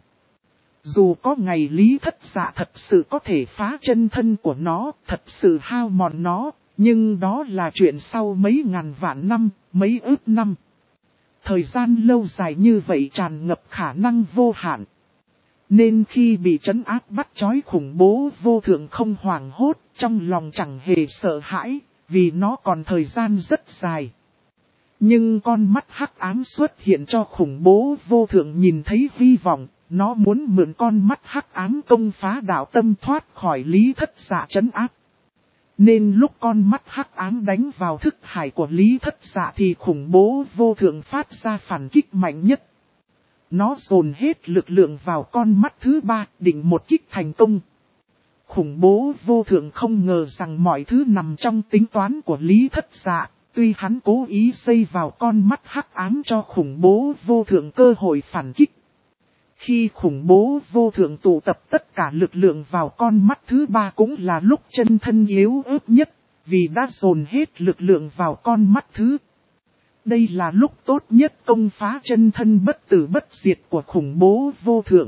Dù có ngày Lý Thất Dạ thật sự có thể phá chân thân của nó, thật sự hao mòn nó, nhưng đó là chuyện sau mấy ngàn vạn năm, mấy ức năm. Thời gian lâu dài như vậy tràn ngập khả năng vô hạn. Nên khi bị trấn áp bắt trói khủng bố vô thượng không hoảng hốt, trong lòng chẳng hề sợ hãi, vì nó còn thời gian rất dài. Nhưng con mắt hắc ám xuất hiện cho khủng bố vô thượng nhìn thấy hy vọng, nó muốn mượn con mắt hắc ám công phá đạo tâm thoát khỏi Lý Thất Dạ trấn áp. Nên lúc con mắt hắc ám đánh vào thức hải của Lý Thất Dạ thì khủng bố vô thượng phát ra phản kích mạnh nhất. Nó dồn hết lực lượng vào con mắt thứ 3, định một kích thành công. Khủng bố vô thượng không ngờ rằng mọi thứ nằm trong tính toán của Lý Thất Dạ, tuy hắn cố ý xây vào con mắt hắc ám cho khủng bố vô thượng cơ hội phản kích. Khi khủng bố vô thượng tụ tập tất cả lực lượng vào con mắt thứ 3 cũng là lúc chân thân yếu ớt nhất, vì đã dồn hết lực lượng vào con mắt thứ. Đây là lúc tốt nhất công phá chân thân bất tử bất diệt của khủng bố vô thượng.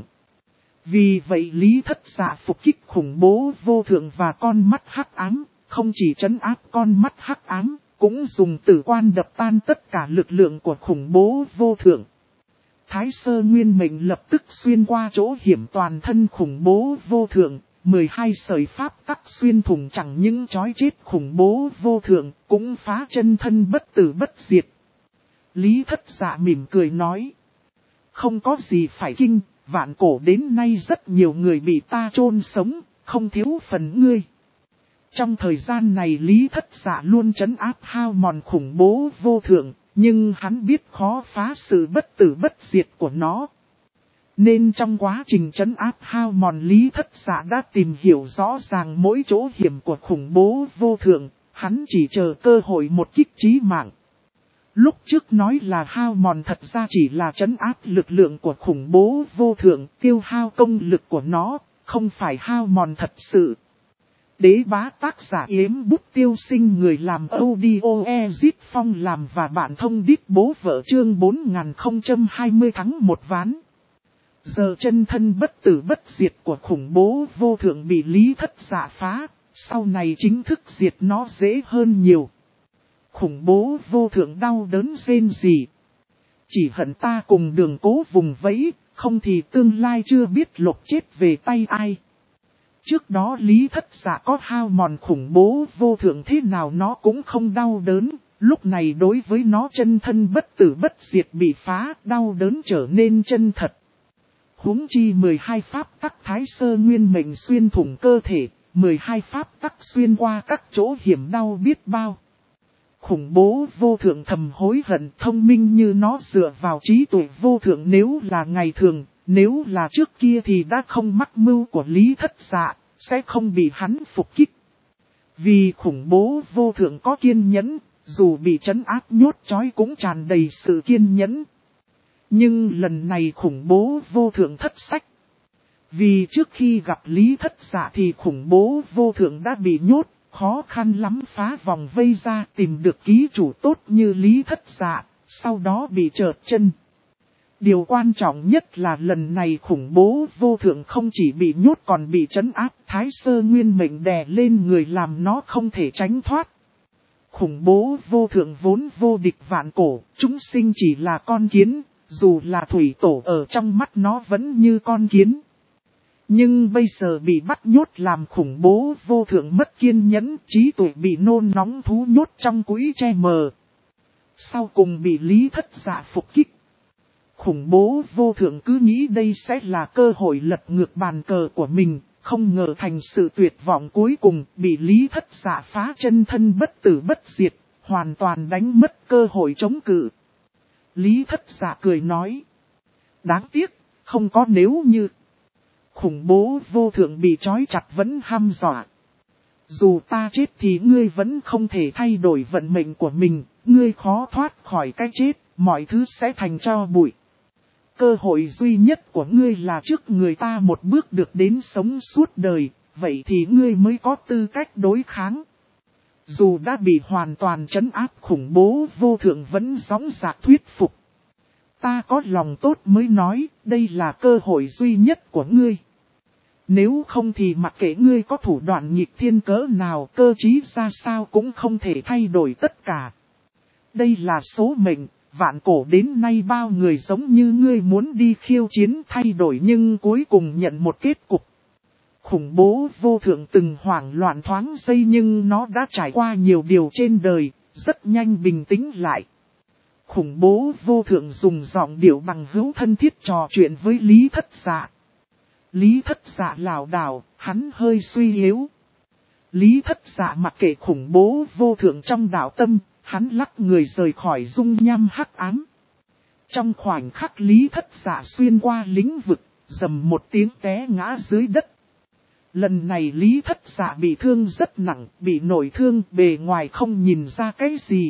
Vì vậy Lý Thất Dạ phục kích khủng bố vô thượng và con mắt hắc ám, không chỉ trấn áp con mắt hắc ám, cũng dùng tử quan đập tan tất cả lực lượng của khủng bố vô thượng. Thái sơ nguyên mệnh lập tức xuyên qua chỗ hiểm toàn thân khủng bố vô thượng, 12 sợi pháp tắc xuyên thủng chẳng những chói chết khủng bố vô thượng, cũng phá chân thân bất tử bất diệt. Lý Thất Dạ mỉm cười nói. Không có gì phải kinh, vạn cổ đến nay rất nhiều người bị ta chôn sống, không thiếu phần ngươi. Trong thời gian này Lý Thất Dạ luôn trấn áp hao mòn khủng bố vô thượng, nhưng hắn biết khó phá sự bất tử bất diệt của nó. Nên trong quá trình trấn áp hao mòn Lý Thất Dạ đã tìm hiểu rõ ràng mỗi chỗ hiểm của khủng bố vô thượng, hắn chỉ chờ cơ hội một kích chí mạng. Lúc trước nói là hao mòn thật ra chỉ là trấn áp lực lượng của khủng bố vô thượng, tiêu hao công lực của nó, không phải hao mòn thật sự. Đế bá tác giả Yếm Bút Tiêu Sinh, người làm audio Ezit Phong làm và bạn thông đít bố vợ, chương 4020 tháng 1 ván. Giờ chân thân bất tử bất diệt của khủng bố vô thượng bị Lý Thất Dạ phá, sau này chính thức diệt nó dễ hơn nhiều. Khủng bố vô thượng đau đớn rên rỉ. Chỉ hận ta cùng Đường Cố vùng vẫy, không thì tương lai chưa biết lột chết về tay ai. Trước đó Lý Thất Dạ có hao mòn khủng bố vô thượng thế nào nó cũng không đau đớn, lúc này đối với nó chân thân bất tử bất diệt bị phá, đau đớn trở nên chân thật. Huống chi 12 pháp tắc thái sơ nguyên mệnh xuyên thủng cơ thể, 12 pháp tắc xuyên qua các chỗ hiểm đau biết bao. Khủng bố vô thượng thầm hối hận, thông minh như nó dựa vào trí tuệ vô thượng nếu là ngày thường, nếu là trước kia thì đã không mắc mưu của Lý Thất Dạ, sẽ không bị hắn phục kích. Vì khủng bố vô thượng có kiên nhẫn, dù bị trấn áp nhốt trói cũng tràn đầy sự kiên nhẫn. Nhưng lần này khủng bố vô thượng thất sách. Vì trước khi gặp Lý Thất Dạ thì khủng bố vô thượng đã bị nhốt, khó khăn lắm phá vòng vây ra tìm được ký chủ tốt như Lý Thất Dạ, sau đó bị trợt chân. Điều quan trọng nhất là lần này khủng bố vô thượng không chỉ bị nhốt còn bị trấn áp, thái sơ nguyên mệnh đè lên người làm nó không thể tránh thoát. Khủng bố vô thượng vốn vô địch vạn cổ, chúng sinh chỉ là con kiến, dù là thủy tổ ở trong mắt nó vẫn như con kiến. Nhưng bây giờ bị bắt nhốt làm khủng bố vô thượng mất kiên nhẫn, trí tuệ bị nôn nóng thú nhốt trong cũi che mờ. Sau cùng bị Lý Thất Dạ phục kích. Khủng bố vô thượng cứ nghĩ đây sẽ là cơ hội lật ngược bàn cờ của mình, không ngờ thành sự tuyệt vọng cuối cùng bị Lý Thất Dạ phá chân thân bất tử bất diệt, hoàn toàn đánh mất cơ hội chống cự. Lý Thất Dạ cười nói. Đáng tiếc, không có nếu như. Khủng bố vô thượng bị trói chặt vẫn hăm dọa. Dù ta chết thì ngươi vẫn không thể thay đổi vận mệnh của mình, ngươi khó thoát khỏi cái chết, mọi thứ sẽ thành tro bụi. Cơ hội duy nhất của ngươi là trước người ta một bước được đến sống suốt đời, vậy thì ngươi mới có tư cách đối kháng. Dù đã bị hoàn toàn trấn áp khủng bố vô thượng vẫn dõng dạc thuyết phục. Ta có lòng tốt mới nói, đây là cơ hội duy nhất của ngươi. Nếu không thì mặc kệ ngươi có thủ đoạn nghịch thiên cỡ nào, cơ trí ra sao cũng không thể thay đổi tất cả. Đây là số mệnh, vạn cổ đến nay bao người giống như ngươi muốn đi khiêu chiến thay đổi nhưng cuối cùng nhận một kết cục. Khủng bố vô thượng từng hoảng loạn thoáng giây nhưng nó đã trải qua nhiều điều trên đời, rất nhanh bình tĩnh lại. Khủng bố vô thượng dùng giọng điệu bằng hữu thân thiết trò chuyện với Lý Thất Dạ. Lý Thất Dạ lảo đảo, hắn hơi suy yếu. Lý Thất Dạ mặc kệ khủng bố vô thượng trong đạo tâm, hắn lắc người rời khỏi dung nham hắc ám. Trong khoảnh khắc Lý Thất Dạ xuyên qua lĩnh vực, rầm một tiếng té ngã dưới đất. Lần này Lý Thất Dạ bị thương rất nặng, bị nội thương bề ngoài không nhìn ra cái gì.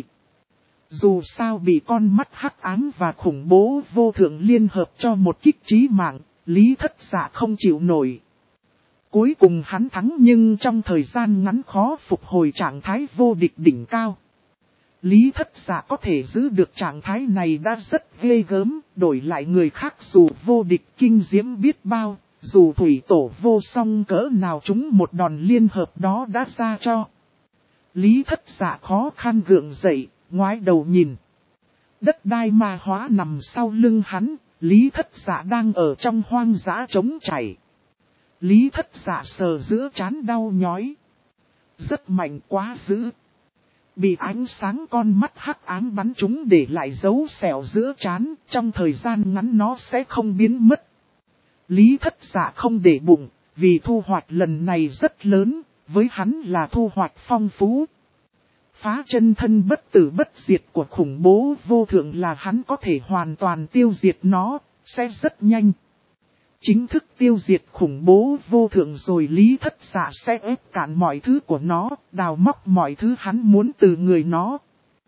Dù sao bị con mắt hắc ám và khủng bố vô thượng liên hợp cho một kích chí mạng, Lý Thất Dạ không chịu nổi. Cuối cùng hắn thắng nhưng trong thời gian ngắn khó phục hồi trạng thái vô địch đỉnh cao. Lý Thất Dạ có thể giữ được trạng thái này đã rất ghê gớm, đổi lại người khác dù vô địch kinh diễm biết bao, dù thủy tổ vô song cỡ nào chúng một đòn liên hợp đó đã ra cho. Lý Thất Dạ khó khăn gượng dậy, ngoái đầu nhìn. Đất đai ma hóa nằm sau lưng hắn, Lý Thất Dạ đang ở trong hoang dã trống chảy. Lý Thất Dạ sờ giữa trán đau nhói. Rất mạnh quá dữ. Bị ánh sáng con mắt hắc ám bắn trúng để lại dấu sẹo giữa trán, trong thời gian ngắn nó sẽ không biến mất. Lý Thất Dạ không để bụng, vì thu hoạch lần này rất lớn, với hắn là thu hoạch phong phú. Phá chân thân bất tử bất diệt của khủng bố vô thượng là hắn có thể hoàn toàn tiêu diệt nó, sẽ rất nhanh. Chính thức tiêu diệt khủng bố vô thượng rồi Lý Thất Dạ sẽ ép cạn mọi thứ của nó, đào móc mọi thứ hắn muốn từ người nó.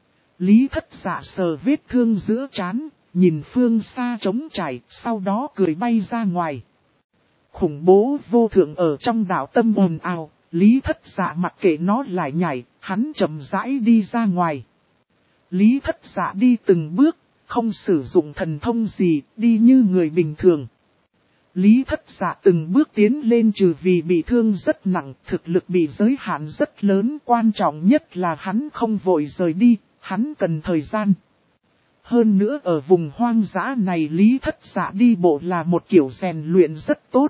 Lý Thất Dạ sờ vết thương giữa trán, nhìn phương xa trống trải, sau đó cười bay ra ngoài. Khủng bố vô thượng ở trong đạo tâm ồn ào, Lý Thất Dạ mặc kệ nó lại nhảy, hắn chậm rãi đi ra ngoài. Lý Thất Dạ đi từng bước, không sử dụng thần thông gì, đi như người bình thường. Lý Thất Dạ từng bước tiến lên trừ vì bị thương rất nặng, thực lực bị giới hạn rất lớn, quan trọng nhất là hắn không vội rời đi, hắn cần thời gian. Hơn nữa ở vùng hoang dã này Lý Thất Dạ đi bộ là một kiểu rèn luyện rất tốt.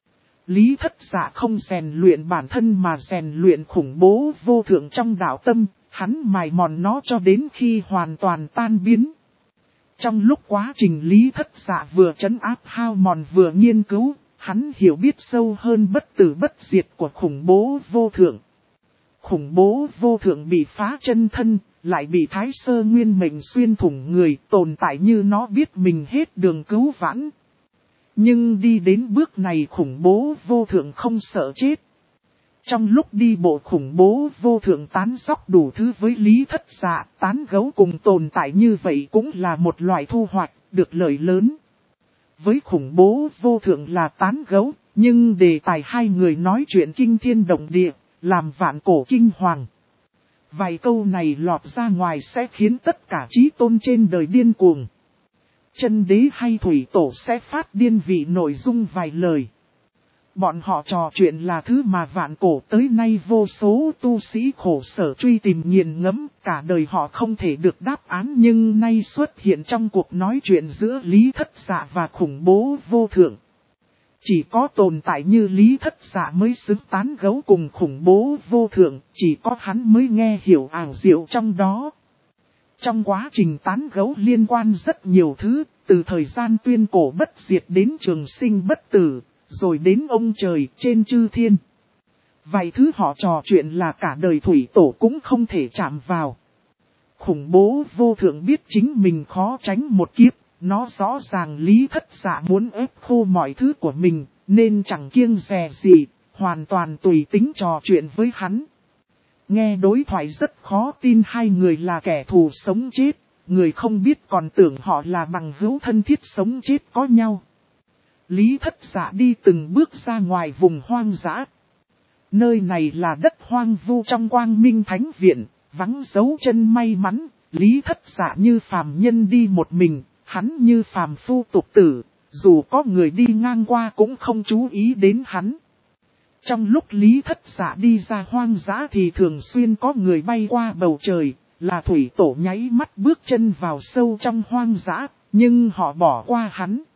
Lý Thất Dạ không rèn luyện bản thân mà rèn luyện khủng bố vô thượng trong đạo tâm, hắn mài mòn nó cho đến khi hoàn toàn tan biến. Trong lúc quá trình Lý Thất Dạ vừa trấn áp hao mòn vừa nghiên cứu, hắn hiểu biết sâu hơn bất tử bất diệt của khủng bố vô thượng. Khủng bố vô thượng bị phá chân thân, lại bị Thái Sơ Nguyên Mệnh xuyên thủng người, tồn tại như nó biết mình hết đường cứu vãn. Nhưng đi đến bước này khủng bố vô thượng không sợ chết. Trong lúc đi bộ khủng bố vô thượng tán dóc đủ thứ với Lý Thất Dạ, tán gấu cùng tồn tại như vậy cũng là một loại thu hoạch, được lợi lớn. Với khủng bố vô thượng là tán gấu, nhưng đề tài hai người nói chuyện kinh thiên động địa, làm vạn cổ kinh hoàng. Vài câu này lọt ra ngoài sẽ khiến tất cả chí tôn trên đời điên cuồng. Chân đế hay thủy tổ sẽ phát điên vì nội dung vài lời. Bọn họ trò chuyện là thứ mà vạn cổ tới nay vô số tu sĩ khổ sở truy tìm nghiền ngẫm, cả đời họ không thể được đáp án nhưng nay xuất hiện trong cuộc nói chuyện giữa Lý Thất Dạ và khủng bố vô thượng. Chỉ có tồn tại như Lý Thất Dạ mới xứng tán gấu cùng khủng bố vô thượng, chỉ có hắn mới nghe hiểu ảo diệu trong đó. Trong quá trình tán gấu liên quan rất nhiều thứ, từ thời gian tuyên cổ bất diệt đến trường sinh bất tử, rồi đến ông trời trên chư thiên. Vài thứ họ trò chuyện là cả đời thủy tổ cũng không thể chạm vào. Khủng bố vô thượng biết chính mình khó tránh một kiếp, nó rõ ràng Lý Thất Dạ muốn ép khô mọi thứ của mình, nên chẳng kiêng dè gì, hoàn toàn tùy tính trò chuyện với hắn. Nghe đối thoại rất khó tin hai người là kẻ thù sống chết, người không biết còn tưởng họ là bằng hữu thân thiết sống chết có nhau. Lý Thất Dạ đi từng bước ra ngoài vùng hoang dã. Nơi này là đất hoang vu trong Quang Minh Thánh Viện, vắng dấu chân may mắn, Lý Thất Dạ như phàm nhân đi một mình, hắn như phàm phu tục tử, dù có người đi ngang qua cũng không chú ý đến hắn. Trong lúc Lý Thất Dạ đi ra hoang dã thì thường xuyên có người bay qua bầu trời, là thủy tổ nháy mắt bước chân vào sâu trong hoang dã, nhưng họ bỏ qua hắn.